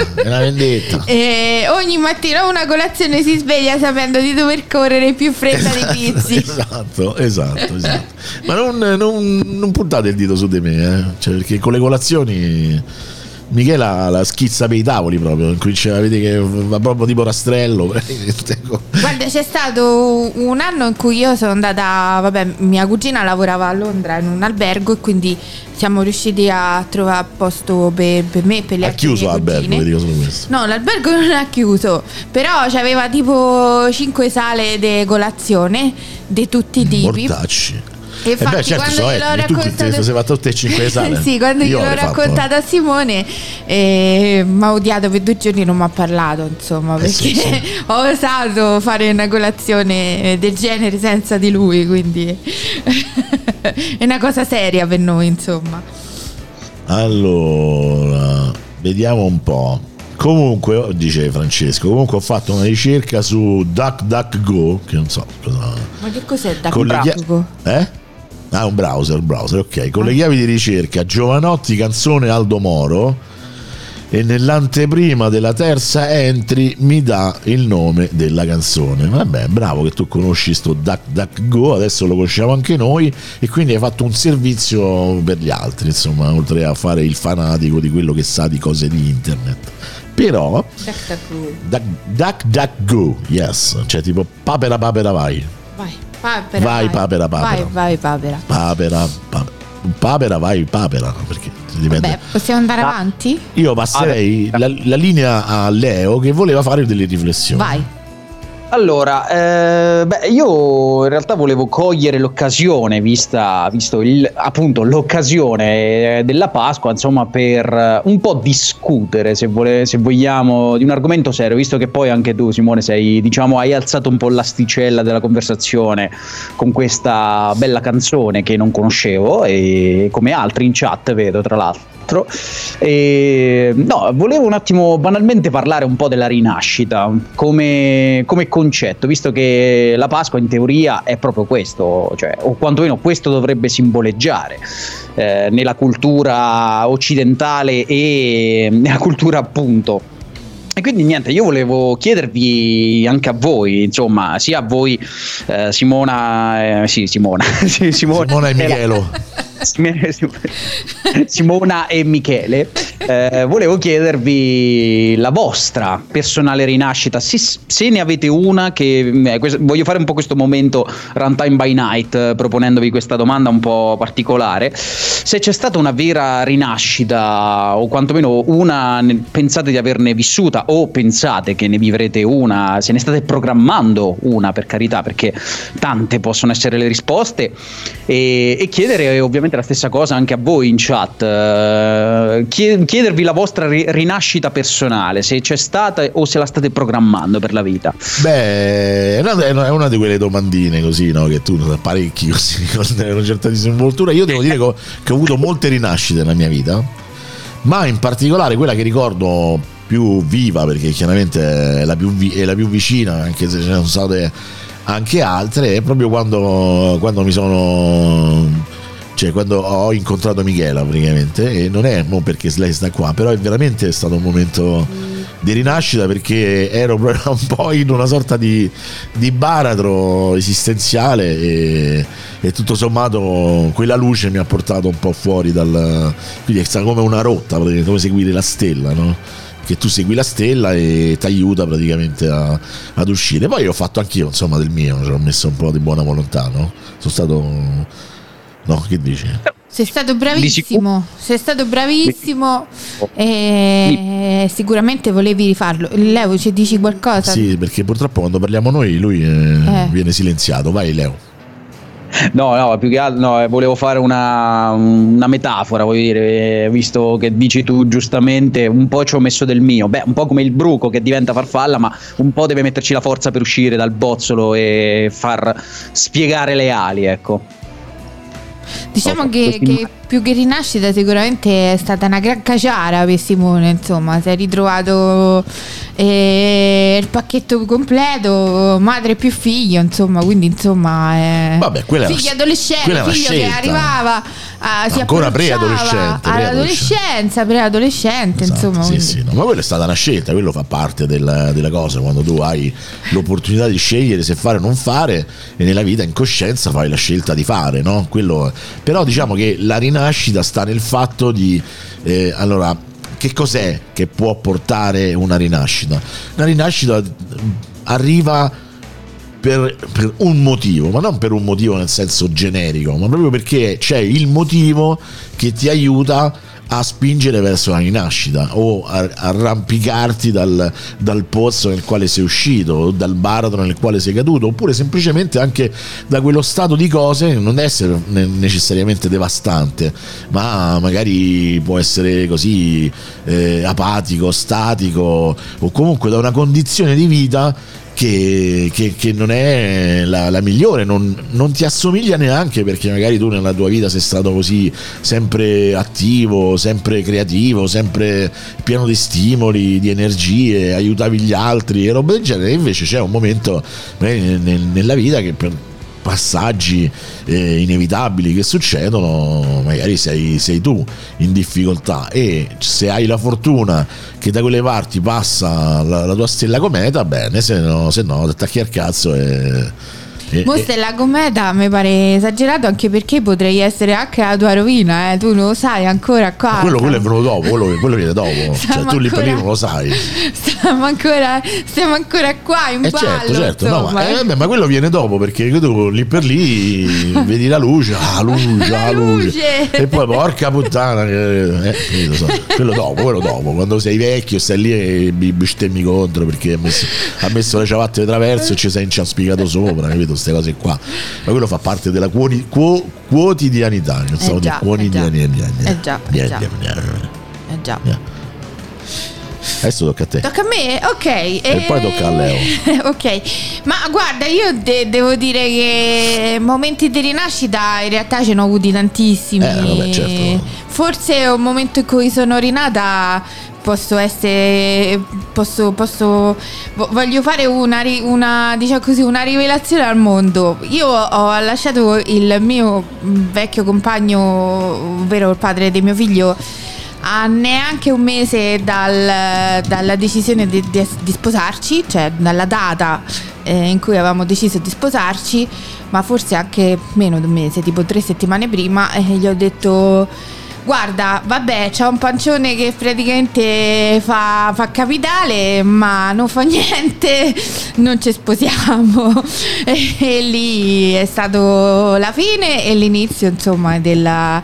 E ogni mattina una colazione si sveglia sapendo di dover correre più fretta di pizzi. Esatto. Ma non puntate il dito su di me, cioè, perché con le colazioni Michela la schizza per i tavoli proprio, vedi che va proprio tipo rastrello. Guarda, c'è stato un anno in cui io sono andata, vabbè, mia cugina lavorava a Londra in un albergo e quindi siamo riusciti a trovare posto per me e per le altre mie cugine. Ha chiuso l'albergo, dico solo questo. No, l'albergo non ha chiuso, però c'aveva tipo 5 sale di colazione di tutti i tipi. Mortacci. E infatti, certo, quando gliel'ho raccontato, sei fatto tutte 5 sale. Sì, quando gliel'ho raccontato a Simone mi ha odiato per 2 giorni, non mi ha parlato, insomma, perché sì. Ho osato fare una colazione del genere senza di lui, quindi è una cosa seria per noi, insomma. Allora, vediamo un po'. Comunque, dice Francesco, comunque ho fatto una ricerca su DuckDuckGo, che non so cosa. Ma che cos'è DuckDuckGo? Un browser, ok. Con le chiavi di ricerca Jovanotti canzone Aldo Moro e nell'anteprima della terza entry mi dà il nome della canzone. Vabbè, bravo che tu conosci sto DuckDuckGo, adesso lo conosciamo anche noi, e quindi hai fatto un servizio per gli altri, insomma, oltre a fare il fanatico di quello che sa di cose di internet. Però DuckDuckGo, yes, cioè tipo papera vai. Vai, papera. Vai, papera. Vai, papera. Papera, vai, papera, perché dipende. Vabbè, possiamo andare avanti? Io passerei la linea a Leo, che voleva fare delle riflessioni. Vai. Allora, io in realtà volevo cogliere l'occasione, visto appunto l'occasione della Pasqua, insomma, per un po' discutere, se vogliamo, di un argomento serio, visto che poi anche tu, Simone, hai alzato un po' l'asticella della conversazione con questa bella canzone che non conoscevo, e come altri in chat vedo, tra l'altro. No, volevo un attimo banalmente parlare un po' della rinascita come concetto, visto che la Pasqua in teoria è proprio questo, cioè, o quantomeno questo dovrebbe simboleggiare nella cultura occidentale e nella cultura appunto. E quindi niente, io volevo chiedervi anche a voi, insomma, sia a voi Simona e Michelo. Simona e Michele, volevo chiedervi la vostra personale rinascita, se ne avete una, voglio fare un po' questo momento Runtime by Night proponendovi questa domanda un po' particolare, se c'è stata una vera rinascita, o quantomeno una pensate di averne vissuta, o pensate che ne vivrete una, se ne state programmando una, per carità, perché tante possono essere le risposte, e chiedere ovviamente la stessa cosa anche a voi in chat, chiedervi la vostra rinascita personale, se c'è stata o se la state programmando per la vita. Beh, è una di quelle domandine così, no? Che tu parecchi così, con una certa disinvoltura. Io devo dire che ho avuto molte rinascite nella mia vita, ma in particolare quella che ricordo più viva, perché chiaramente è la più vicina, anche se ce ne sono state anche altre, è proprio quando ho incontrato Michela, praticamente, e non è perché lei sta qua, però è veramente stato un momento di rinascita, perché ero proprio un po' in una sorta di baratro esistenziale, e tutto sommato quella luce mi ha portato un po' fuori quindi è stata come una rotta, praticamente, come seguire la stella, no? Che tu segui la stella e ti aiuta praticamente ad uscire. Poi ho fatto anch'io, insomma, del mio, ci ho messo un po' di buona volontà, no? Sono stato... No, che dici? Sei stato bravissimo, e sicuramente volevi rifarlo. Leo, ci dici qualcosa? Sì, perché purtroppo quando parliamo noi lui viene silenziato. Vai, Leo. No, più che altro volevo fare una metafora, voglio dire, visto che dici tu giustamente, un po' ci ho messo del mio, un po' come il bruco che diventa farfalla, ma un po' deve metterci la forza per uscire dal bozzolo e far spiegare le ali, ecco. Diciamo che più che rinascita sicuramente è stata una gran caciara per Simone, insomma, si è ritrovato il pacchetto completo, madre più figlio, insomma, quindi insomma vabbè, figlio adolescente, figlio che arrivava si ancora preadolescenza, esatto, insomma, sì, no, ma quella è stata una scelta, quello fa parte della cosa, quando tu hai l'opportunità di scegliere se fare o non fare, e nella vita in coscienza fai la scelta di fare, no? Quello, però diciamo che la rinascita sta nel fatto di allora, che cos'è che può portare una rinascita? Una rinascita arriva per un motivo, ma non per un motivo nel senso generico, ma proprio perché c'è il motivo che ti aiuta a spingere verso la rinascita, o a arrampicarti dal pozzo nel quale sei uscito, o dal baratro nel quale sei caduto, oppure semplicemente anche da quello stato di cose, non essere necessariamente devastante, ma magari può essere così apatico, statico, o comunque da una condizione di vita che non è la migliore, non ti assomiglia neanche, perché magari tu nella tua vita sei stato così sempre attivo, sempre creativo, sempre pieno di stimoli, di energie, aiutavi gli altri e roba del genere. Invece c'è un momento nella vita che per passaggi inevitabili che succedono, magari sei tu in difficoltà, e se hai la fortuna che da quelle parti passa la tua stella cometa, bene, se no ti attacchi al cazzo Stella cometa mi pare esagerato, anche perché potrei essere anche la tua rovina, tu non lo sai ancora qua. Quello è venuto dopo, quello viene dopo. Cioè, tu lì per lì non lo sai. Stiamo ancora qua in ballo. Certo, no, ma quello viene dopo, perché tu lì per lì vedi la luce, e poi porca puttana, quello dopo, quando sei vecchio stai lì e bestemmi contro perché ha messo le ciabatte di traverso e ci sei inciaspicato sopra, capito? Queste cose qua, ma quello fa parte della quotidianità. Già. Adesso tocca a te. Tocca a me? Ok. E poi tocca a Leo. Ok. Ma guarda, io devo dire che momenti di rinascita in realtà ce ne ho avuti tantissimi. Vabbè, certo. Forse un momento in cui sono rinata voglio fare una diciamo così, una rivelazione al mondo. Io ho lasciato il mio vecchio compagno, ovvero il padre di mio figlio, a neanche un mese dalla decisione di sposarci, cioè dalla data in cui avevamo deciso di sposarci, ma forse anche meno di un mese, tipo 3 settimane prima, e gli ho detto: guarda, vabbè, c'è un pancione che praticamente fa capitale, ma non fa niente, non ci sposiamo. E lì è stato la fine e l'inizio, insomma, della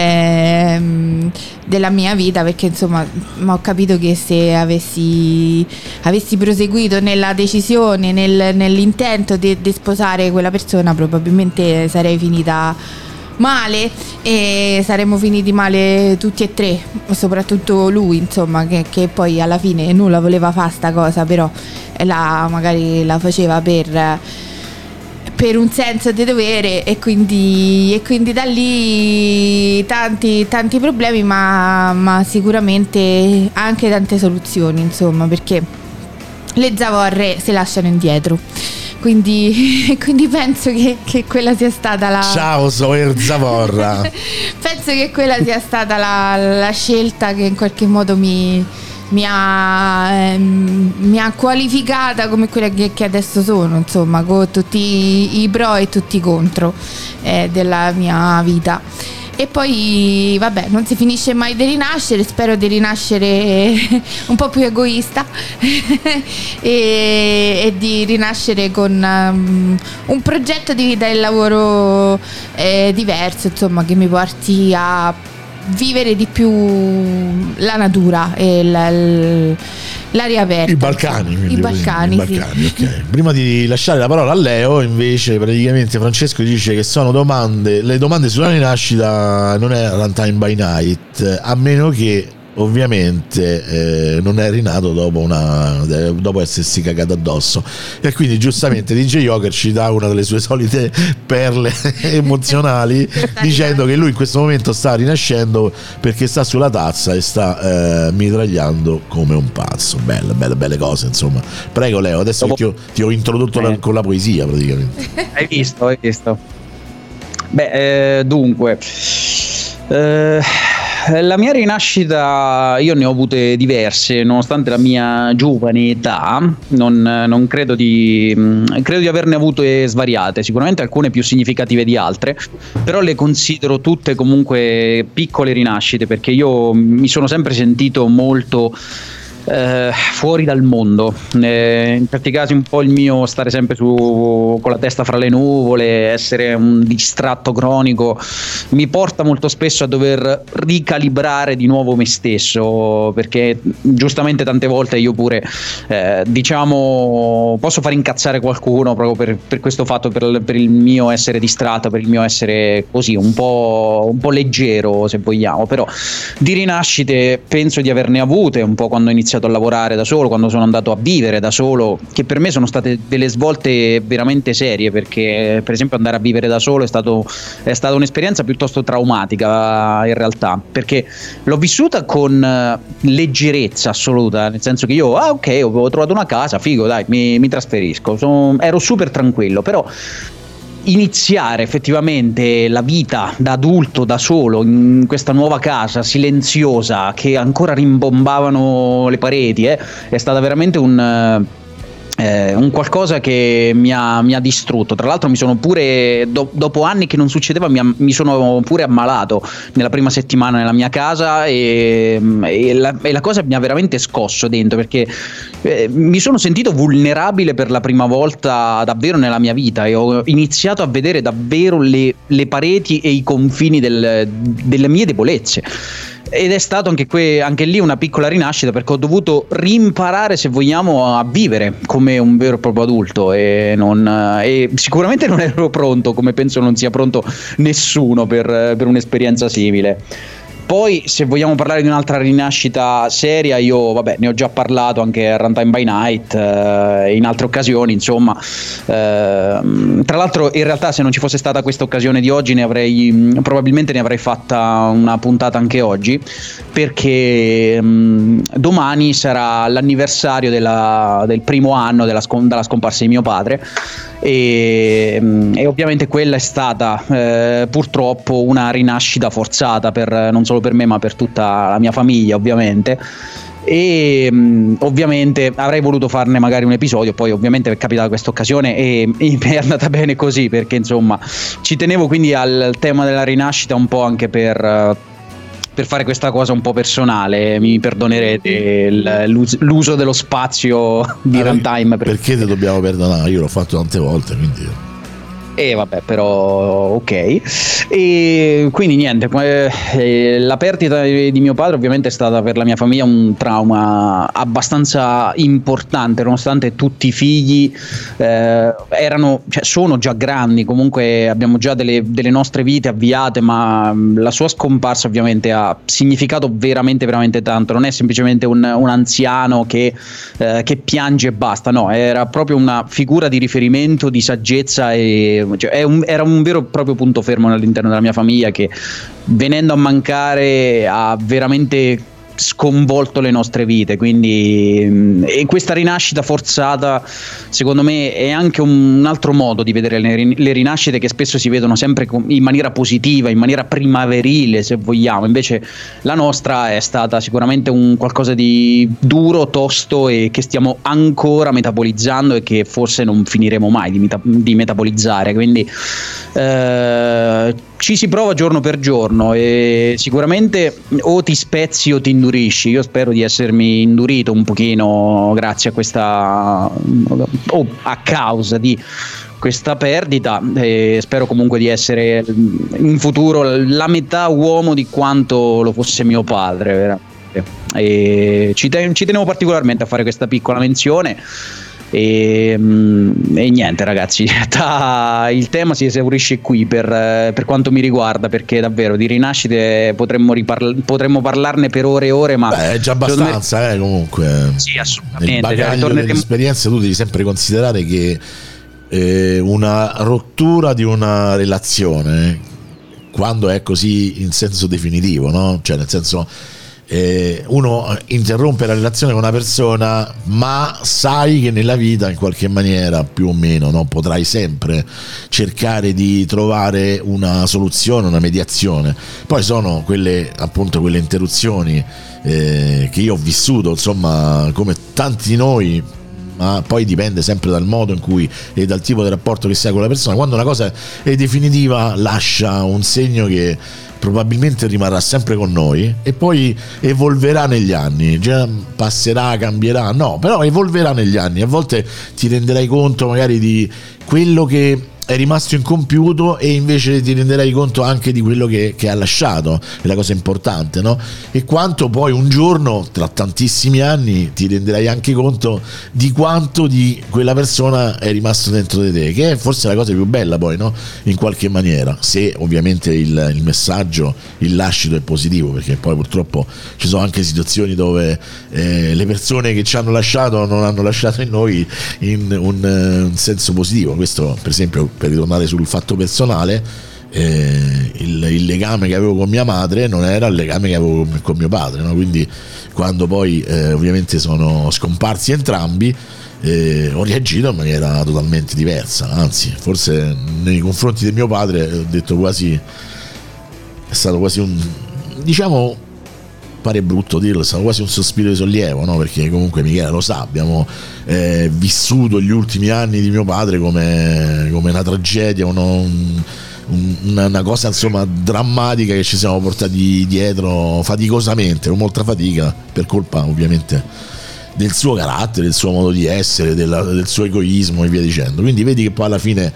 mia vita, perché insomma ho capito che se avessi proseguito nella decisione, nell'intento di sposare quella persona, probabilmente sarei finita male, e saremmo finiti male tutti e tre, soprattutto lui, insomma, che poi alla fine nulla voleva fare sta cosa, però magari la faceva per un senso di dovere, e quindi da lì tanti problemi, ma sicuramente anche tante soluzioni, insomma, perché le zavorre si lasciano indietro. Quindi penso che quella sia stata la... Ciao Zoe Zavorra. Penso che quella sia stata la scelta che in qualche modo mi ha qualificata come quella che adesso sono, insomma, con tutti i pro e tutti i contro della mia vita. E poi vabbè, non si finisce mai di rinascere, spero di rinascere un po' più egoista e di rinascere con un progetto di vita e lavoro diverso, insomma, che mi porti a vivere di più la natura e l'aria aperta. I Balcani, sì. Ok. Prima di lasciare la parola a Leo, invece, praticamente Francesco dice che sono le domande sulla rinascita non è Runtime by Night, a meno che ovviamente non è rinato dopo essersi cagato addosso, e quindi giustamente DJ Joker ci dà una delle sue solite perle emozionali dicendo che lui in questo momento sta rinascendo perché sta sulla tazza e sta mitragliando come un pazzo. Belle cose, insomma. Prego Leo, adesso ti ho introdotto con la poesia praticamente. Hai visto? Dunque la mia rinascita io ne ho avute diverse, nonostante la mia giovane età. Non credo di averne avute svariate, sicuramente alcune più significative di altre, però le considero tutte comunque piccole rinascite, perché io mi sono sempre sentito molto fuori dal mondo, in certi casi un po' il mio stare sempre con la testa fra le nuvole, essere un distratto cronico, mi porta molto spesso a dover ricalibrare di nuovo me stesso, perché giustamente tante volte io pure diciamo posso far incazzare qualcuno proprio per questo fatto, per il mio essere distratto, per il mio essere così un po' leggero, se vogliamo. Però di rinascite penso di averne avute un po' quando ho iniziato a lavorare da solo, quando sono andato a vivere da solo, che per me sono state delle svolte veramente serie, perché per esempio andare a vivere da solo è stata un'esperienza piuttosto traumatica in realtà, perché l'ho vissuta con leggerezza assoluta, nel senso che io ok, avevo trovato una casa, figo, dai, mi trasferisco, ero super tranquillo. Però iniziare effettivamente la vita da adulto, da solo, in questa nuova casa silenziosa che ancora rimbombavano le pareti, è stata veramente un qualcosa che mi ha distrutto. Tra l'altro mi sono pure dopo anni che non succedeva, mi sono pure ammalato nella prima settimana nella mia casa, e la cosa mi ha veramente scosso dentro, perché mi sono sentito vulnerabile per la prima volta davvero nella mia vita, e ho iniziato a vedere davvero le pareti e i confini delle mie debolezze. Ed è stato anche lì una piccola rinascita, perché ho dovuto rimparare, se vogliamo, a vivere come un vero e proprio adulto, e sicuramente non ero pronto, come penso non sia pronto nessuno per un'esperienza simile. Poi, se vogliamo parlare di un'altra rinascita seria, io ne ho già parlato anche a Runtime by Night, in altre occasioni, insomma. Tra l'altro, in realtà, se non ci fosse stata questa occasione di oggi, probabilmente ne avrei fatta una puntata anche oggi, perché domani sarà l'anniversario del primo anno dalla scomparsa di mio padre. E ovviamente quella è stata purtroppo una rinascita forzata, non solo per me ma per tutta la mia famiglia, ovviamente. E ovviamente avrei voluto farne magari un episodio, poi ovviamente è capitata questa occasione e è andata bene così, perché insomma ci tenevo quindi al tema della rinascita, un po' anche per fare questa cosa un po' personale. Mi perdonerete l'uso dello spazio di Runtime. Perché te dobbiamo perdonare? Io l'ho fatto tante volte, quindi... Vabbè, però ok. E quindi niente, la perdita di mio padre ovviamente è stata per la mia famiglia un trauma abbastanza importante, nonostante tutti i figli sono già grandi, comunque abbiamo già delle nostre vite avviate, ma la sua scomparsa ovviamente ha significato veramente veramente tanto. Non è semplicemente un anziano che piange e basta, no, era proprio una figura di riferimento, di saggezza, e era un vero e proprio punto fermo all'interno della mia famiglia, che venendo a mancare ha veramente sconvolto le nostre vite. Quindi questa rinascita forzata, secondo me, è anche un altro modo di vedere le rinascite, che spesso si vedono sempre in maniera positiva, in maniera primaverile, se vogliamo. Invece la nostra è stata sicuramente un qualcosa di duro, tosto, e che stiamo ancora metabolizzando, e che forse non finiremo mai di metabolizzare. Quindi ci si prova giorno per giorno, e sicuramente o ti spezzi o ti indurisci. Io spero di essermi indurito un pochino grazie a questa, o a causa di questa perdita, e spero comunque di essere in futuro la metà uomo di quanto lo fosse mio padre, veramente. E ci tenevo particolarmente a fare questa piccola menzione. E niente, ragazzi, il tema si esaurisce qui per quanto mi riguarda, perché davvero di rinascite potremmo parlarne per ore e ore, ma è già abbastanza, comunque. Sì, assolutamente. Nel bagaglio dell'esperienza tu devi sempre considerare che una rottura di una relazione, quando è così in senso definitivo, no? Cioè, nel senso, uno interrompe la relazione con una persona, ma sai che nella vita in qualche maniera, più o meno, no, potrai sempre cercare di trovare una soluzione, una mediazione. Poi sono quelle interruzioni che io ho vissuto, insomma, come tanti di noi, ma poi dipende sempre dal modo in cui e dal tipo di rapporto che si ha con la persona. Quando una cosa è definitiva, lascia un segno che probabilmente rimarrà sempre con noi, e poi evolverà negli anni, già passerà, cambierà, no, però evolverà negli anni. A volte ti renderai conto magari di quello che è rimasto incompiuto, e invece ti renderai conto anche di quello che ha lasciato, è la cosa importante, no? E quanto poi un giorno, tra tantissimi anni, ti renderai anche conto di quanto di quella persona è rimasto dentro di te, che è forse la cosa più bella, poi, no? In qualche maniera, se ovviamente il messaggio, il lascito è positivo, perché poi purtroppo ci sono anche situazioni dove le persone che ci hanno lasciato non hanno lasciato in noi in un senso positivo. Questo, per esempio, per ritornare sul fatto personale, il legame che avevo con mia madre non era il legame che avevo con mio padre, no? Quindi quando poi ovviamente sono scomparsi entrambi, ho reagito in maniera totalmente diversa, anzi forse nei confronti di mio padre ho detto quasi, è stato quasi un, diciamo, pare brutto dirlo, è stato quasi un sospiro di sollievo, no? Perché comunque Michela lo sa, abbiamo vissuto gli ultimi anni di mio padre come una tragedia, una cosa insomma drammatica che ci siamo portati dietro faticosamente, con molta fatica, per colpa ovviamente del suo carattere, del suo modo di essere, del suo egoismo e via dicendo. Quindi vedi che poi alla fine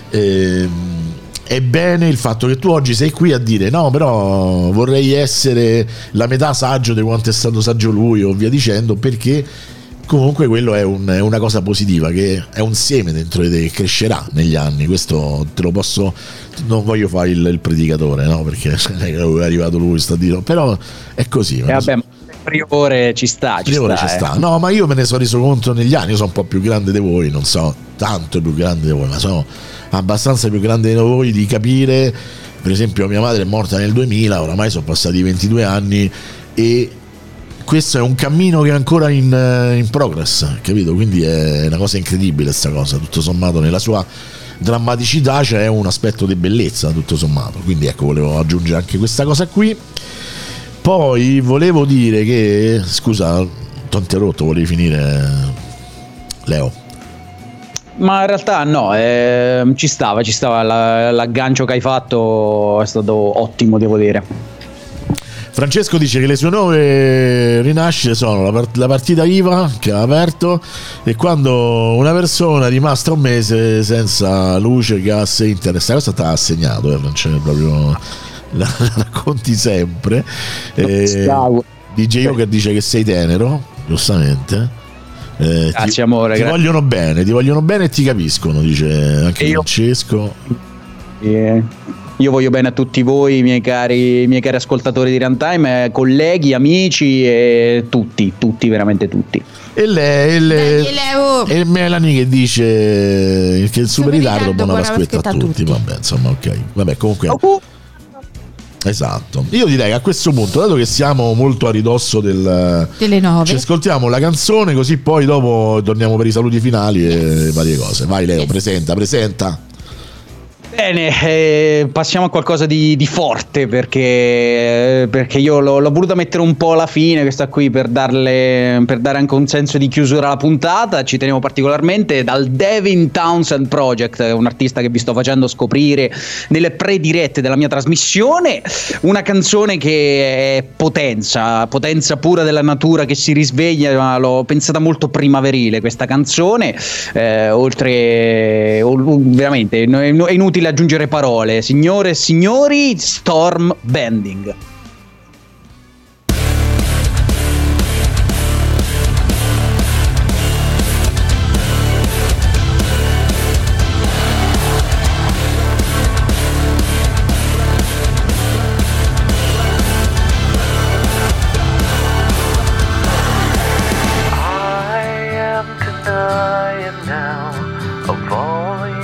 è bene il fatto che tu oggi sei qui a dire no, però vorrei essere la metà saggio di quanto è stato saggio lui o via dicendo, perché comunque quello è una cosa positiva, che è un seme dentro di te che crescerà negli anni. Questo te lo posso, non voglio fare il predicatore, no? Perché è arrivato lui, sta a dire, però è così. Vabbè, priore ci sta. No, ma io me ne sono reso conto negli anni, io sono un po' più grande di voi, non so tanto più grande di voi, ma sono abbastanza più grande di voi, di capire, per esempio mia madre è morta nel 2000, oramai sono passati 22 anni e questo è un cammino che è ancora in progress, capito? Quindi è una cosa incredibile sta cosa, tutto sommato nella sua drammaticità c'è un aspetto di bellezza, tutto sommato, quindi ecco, volevo aggiungere anche questa cosa qui. Poi volevo dire che, scusa, t'ho interrotto, volevi finire, Leo? Ma in realtà no, ci stava l'aggancio che hai fatto, è stato ottimo, devo dire. Francesco dice che le sue nuove rinascite sono la partita IVA che ha aperto e quando una persona è rimasta un mese senza luce, gas e internet. Questa ti ha assegnato, Francesco, proprio la racconti sempre. DJ Joker dice che sei tenero, giustamente. Grazie amore. Ti vogliono bene e ti capiscono, dice anche Francesco. Io voglio bene a tutti voi, miei cari ascoltatori di Runtime, colleghi, amici e tutti, veramente tutti. E Melanie che dice che il super ritardo buona Pasquetta a tutti. Vabbè, insomma, ok. Vabbè, comunque. Esatto. Io direi che a questo punto, dato che siamo molto a ridosso delle 9, ci ascoltiamo la canzone, così poi dopo torniamo per i saluti finali e varie cose. Vai Leo, presenta. Bene, passiamo a qualcosa di forte perché io l'ho voluto mettere un po' alla fine questa qui per dare anche un senso di chiusura alla puntata. Ci tenevo particolarmente dal Devin Townsend Project, un artista che vi sto facendo scoprire nelle predirette della mia trasmissione, una canzone che è potenza pura della natura che si risveglia, ma l'ho pensata molto primaverile questa canzone, veramente è inutile aggiungere parole. Signore e signori, Storm Bending.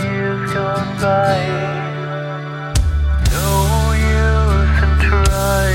No use in trying.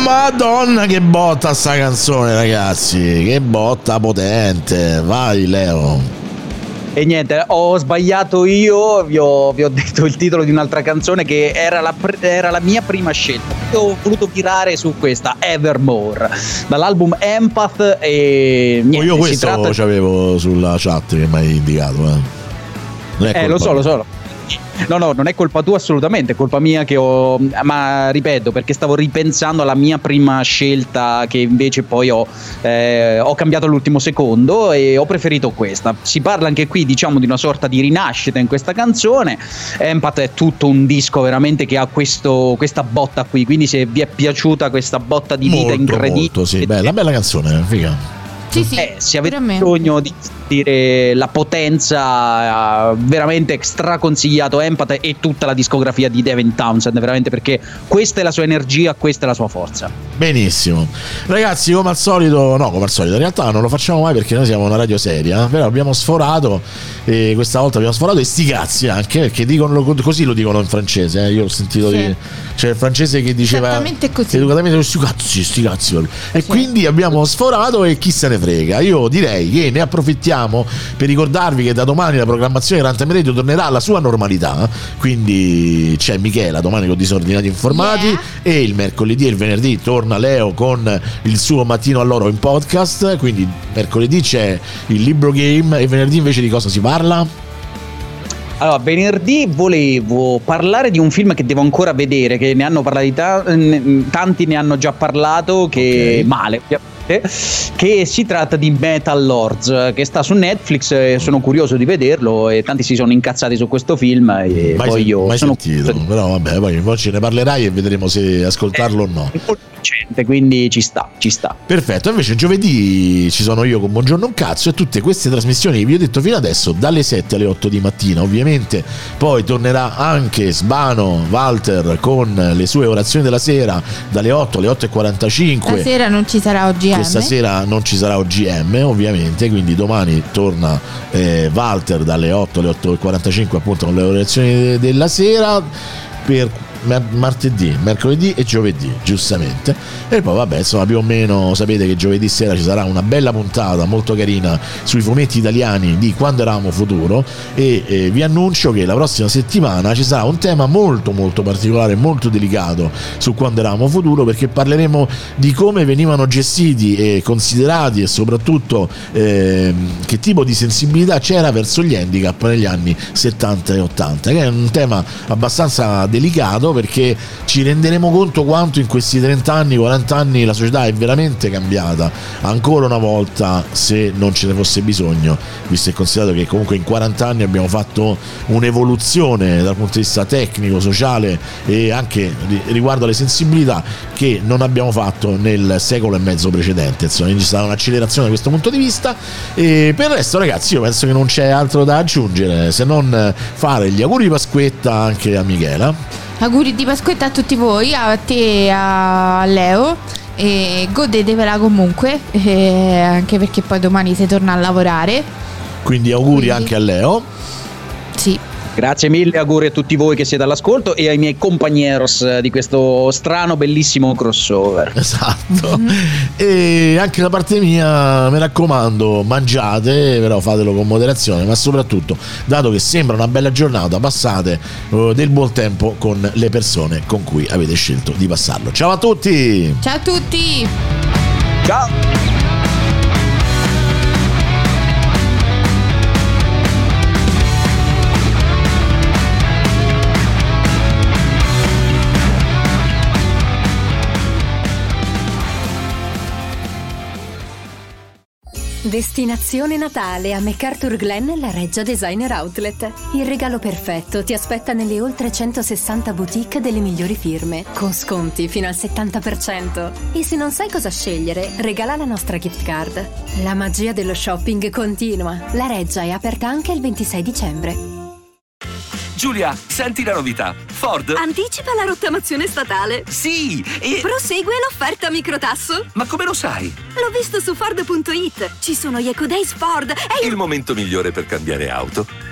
Madonna, che botta sta canzone, ragazzi, che botta potente. Vai Leo. E niente, ho sbagliato io, vi ho detto il titolo di un'altra canzone che era la mia prima scelta. Ho voluto tirare su questa, Evermore, dall'album Empath, e niente, io questo c'avevo sulla chat che mi hai indicato. Lo so. No, non è colpa tua assolutamente, è colpa mia ma ripeto, perché stavo ripensando alla mia prima scelta che invece poi ho cambiato all'ultimo secondo e ho preferito questa. Si parla anche qui, diciamo, di una sorta di rinascita in questa canzone. Empath è tutto un disco veramente che ha questa botta qui, quindi se vi è piaciuta questa botta di vita incredibile. Molto, sì, bella canzone, figa. Sì, se avete bisogno di sentire la potenza, veramente straconsigliato Empath e tutta la discografia di Devin Townsend, veramente, perché questa è la sua energia, questa è la sua forza. Benissimo, ragazzi, come al solito, in realtà non lo facciamo mai perché noi siamo una radio seria, però abbiamo sforato, e questa volta abbiamo sforato, e sti cazzi anche, perché dicono così, lo dicono in francese, io ho sentito c'è il francese che diceva educatamente sti cazzi, e quindi abbiamo sforato e chi se ne frega. Io direi che ne approfittiamo per ricordarvi che da domani la programmazione di Runtime Radio tornerà alla sua normalità, quindi c'è Michela domani con Disordinati Informati, e il mercoledì e il venerdì torna Leo con il suo Mattino all'Oro in podcast, quindi mercoledì c'è il Libro Game e venerdì invece di cosa si parla? Allora, venerdì volevo parlare di un film che devo ancora vedere, che ne hanno parlato tanti ne hanno già parlato, che male, che si tratta di Metal Lords, che sta su Netflix. Sono curioso di vederlo e tanti si sono incazzati su questo film e poi io sono sentito, però vabbè, poi ce ne parlerai e vedremo se ascoltarlo o no. Quindi ci sta. Perfetto. Invece giovedì ci sono io con Buongiorno un cazzo, e tutte queste trasmissioni che vi ho detto fino adesso dalle 7 alle 8 di mattina, ovviamente. Poi tornerà anche Sbano Walter con le sue orazioni della sera dalle 8 alle 8:45. Stasera non ci sarà OGM. Questa sera non ci sarà OGM, ovviamente, quindi domani torna Walter dalle 8 alle 8:45, appunto, con le orazioni della sera, per martedì, mercoledì e giovedì, giustamente. E poi vabbè, insomma, più o meno sapete che giovedì sera ci sarà una bella puntata molto carina sui fumetti italiani di Quando Eravamo Futuro, e vi annuncio che la prossima settimana ci sarà un tema molto molto particolare, molto delicato su Quando Eravamo Futuro, perché parleremo di come venivano gestiti e considerati, e soprattutto che tipo di sensibilità c'era verso gli handicap negli anni 70 e 80, che è un tema abbastanza delicato, perché ci renderemo conto quanto in questi 30 anni, 40 anni la società è veramente cambiata, ancora una volta, se non ce ne fosse bisogno, visto e considerato che comunque in 40 anni abbiamo fatto un'evoluzione dal punto di vista tecnico, sociale e anche riguardo alle sensibilità che non abbiamo fatto nel secolo e mezzo precedente. Insomma, c'è stata un'accelerazione da questo punto di vista, e per il resto, ragazzi, io penso che non c'è altro da aggiungere se non fare gli auguri di Pasquetta anche a Michela. Auguri di Pasquetta a tutti voi, a te e a Leo, e godetevela comunque, anche perché poi domani si torna a lavorare. Quindi auguri anche a Leo. Sì. Grazie mille, auguri a tutti voi che siete all'ascolto e ai miei compagneros di questo strano, bellissimo crossover. Esatto. E anche da parte mia, mi raccomando, mangiate, però fatelo con moderazione, ma soprattutto, dato che sembra una bella giornata, passate del buon tempo con le persone con cui avete scelto di passarlo. Ciao a tutti! Ciao a tutti! Ciao! Destinazione Natale a MacArthur Glen, la Reggia Designer Outlet. Il regalo perfetto ti aspetta nelle oltre 160 boutique delle migliori firme, con sconti fino al 70%. E se non sai cosa scegliere, regala la nostra gift card. La magia dello shopping continua. La Reggia è aperta anche il 26 dicembre. Giulia, senti la novità. Ford anticipa la rottamazione statale. Sì, e prosegue l'offerta microtasso. Ma come lo sai? L'ho visto su Ford.it. Ci sono gli Eco Days Ford. Il momento migliore per cambiare auto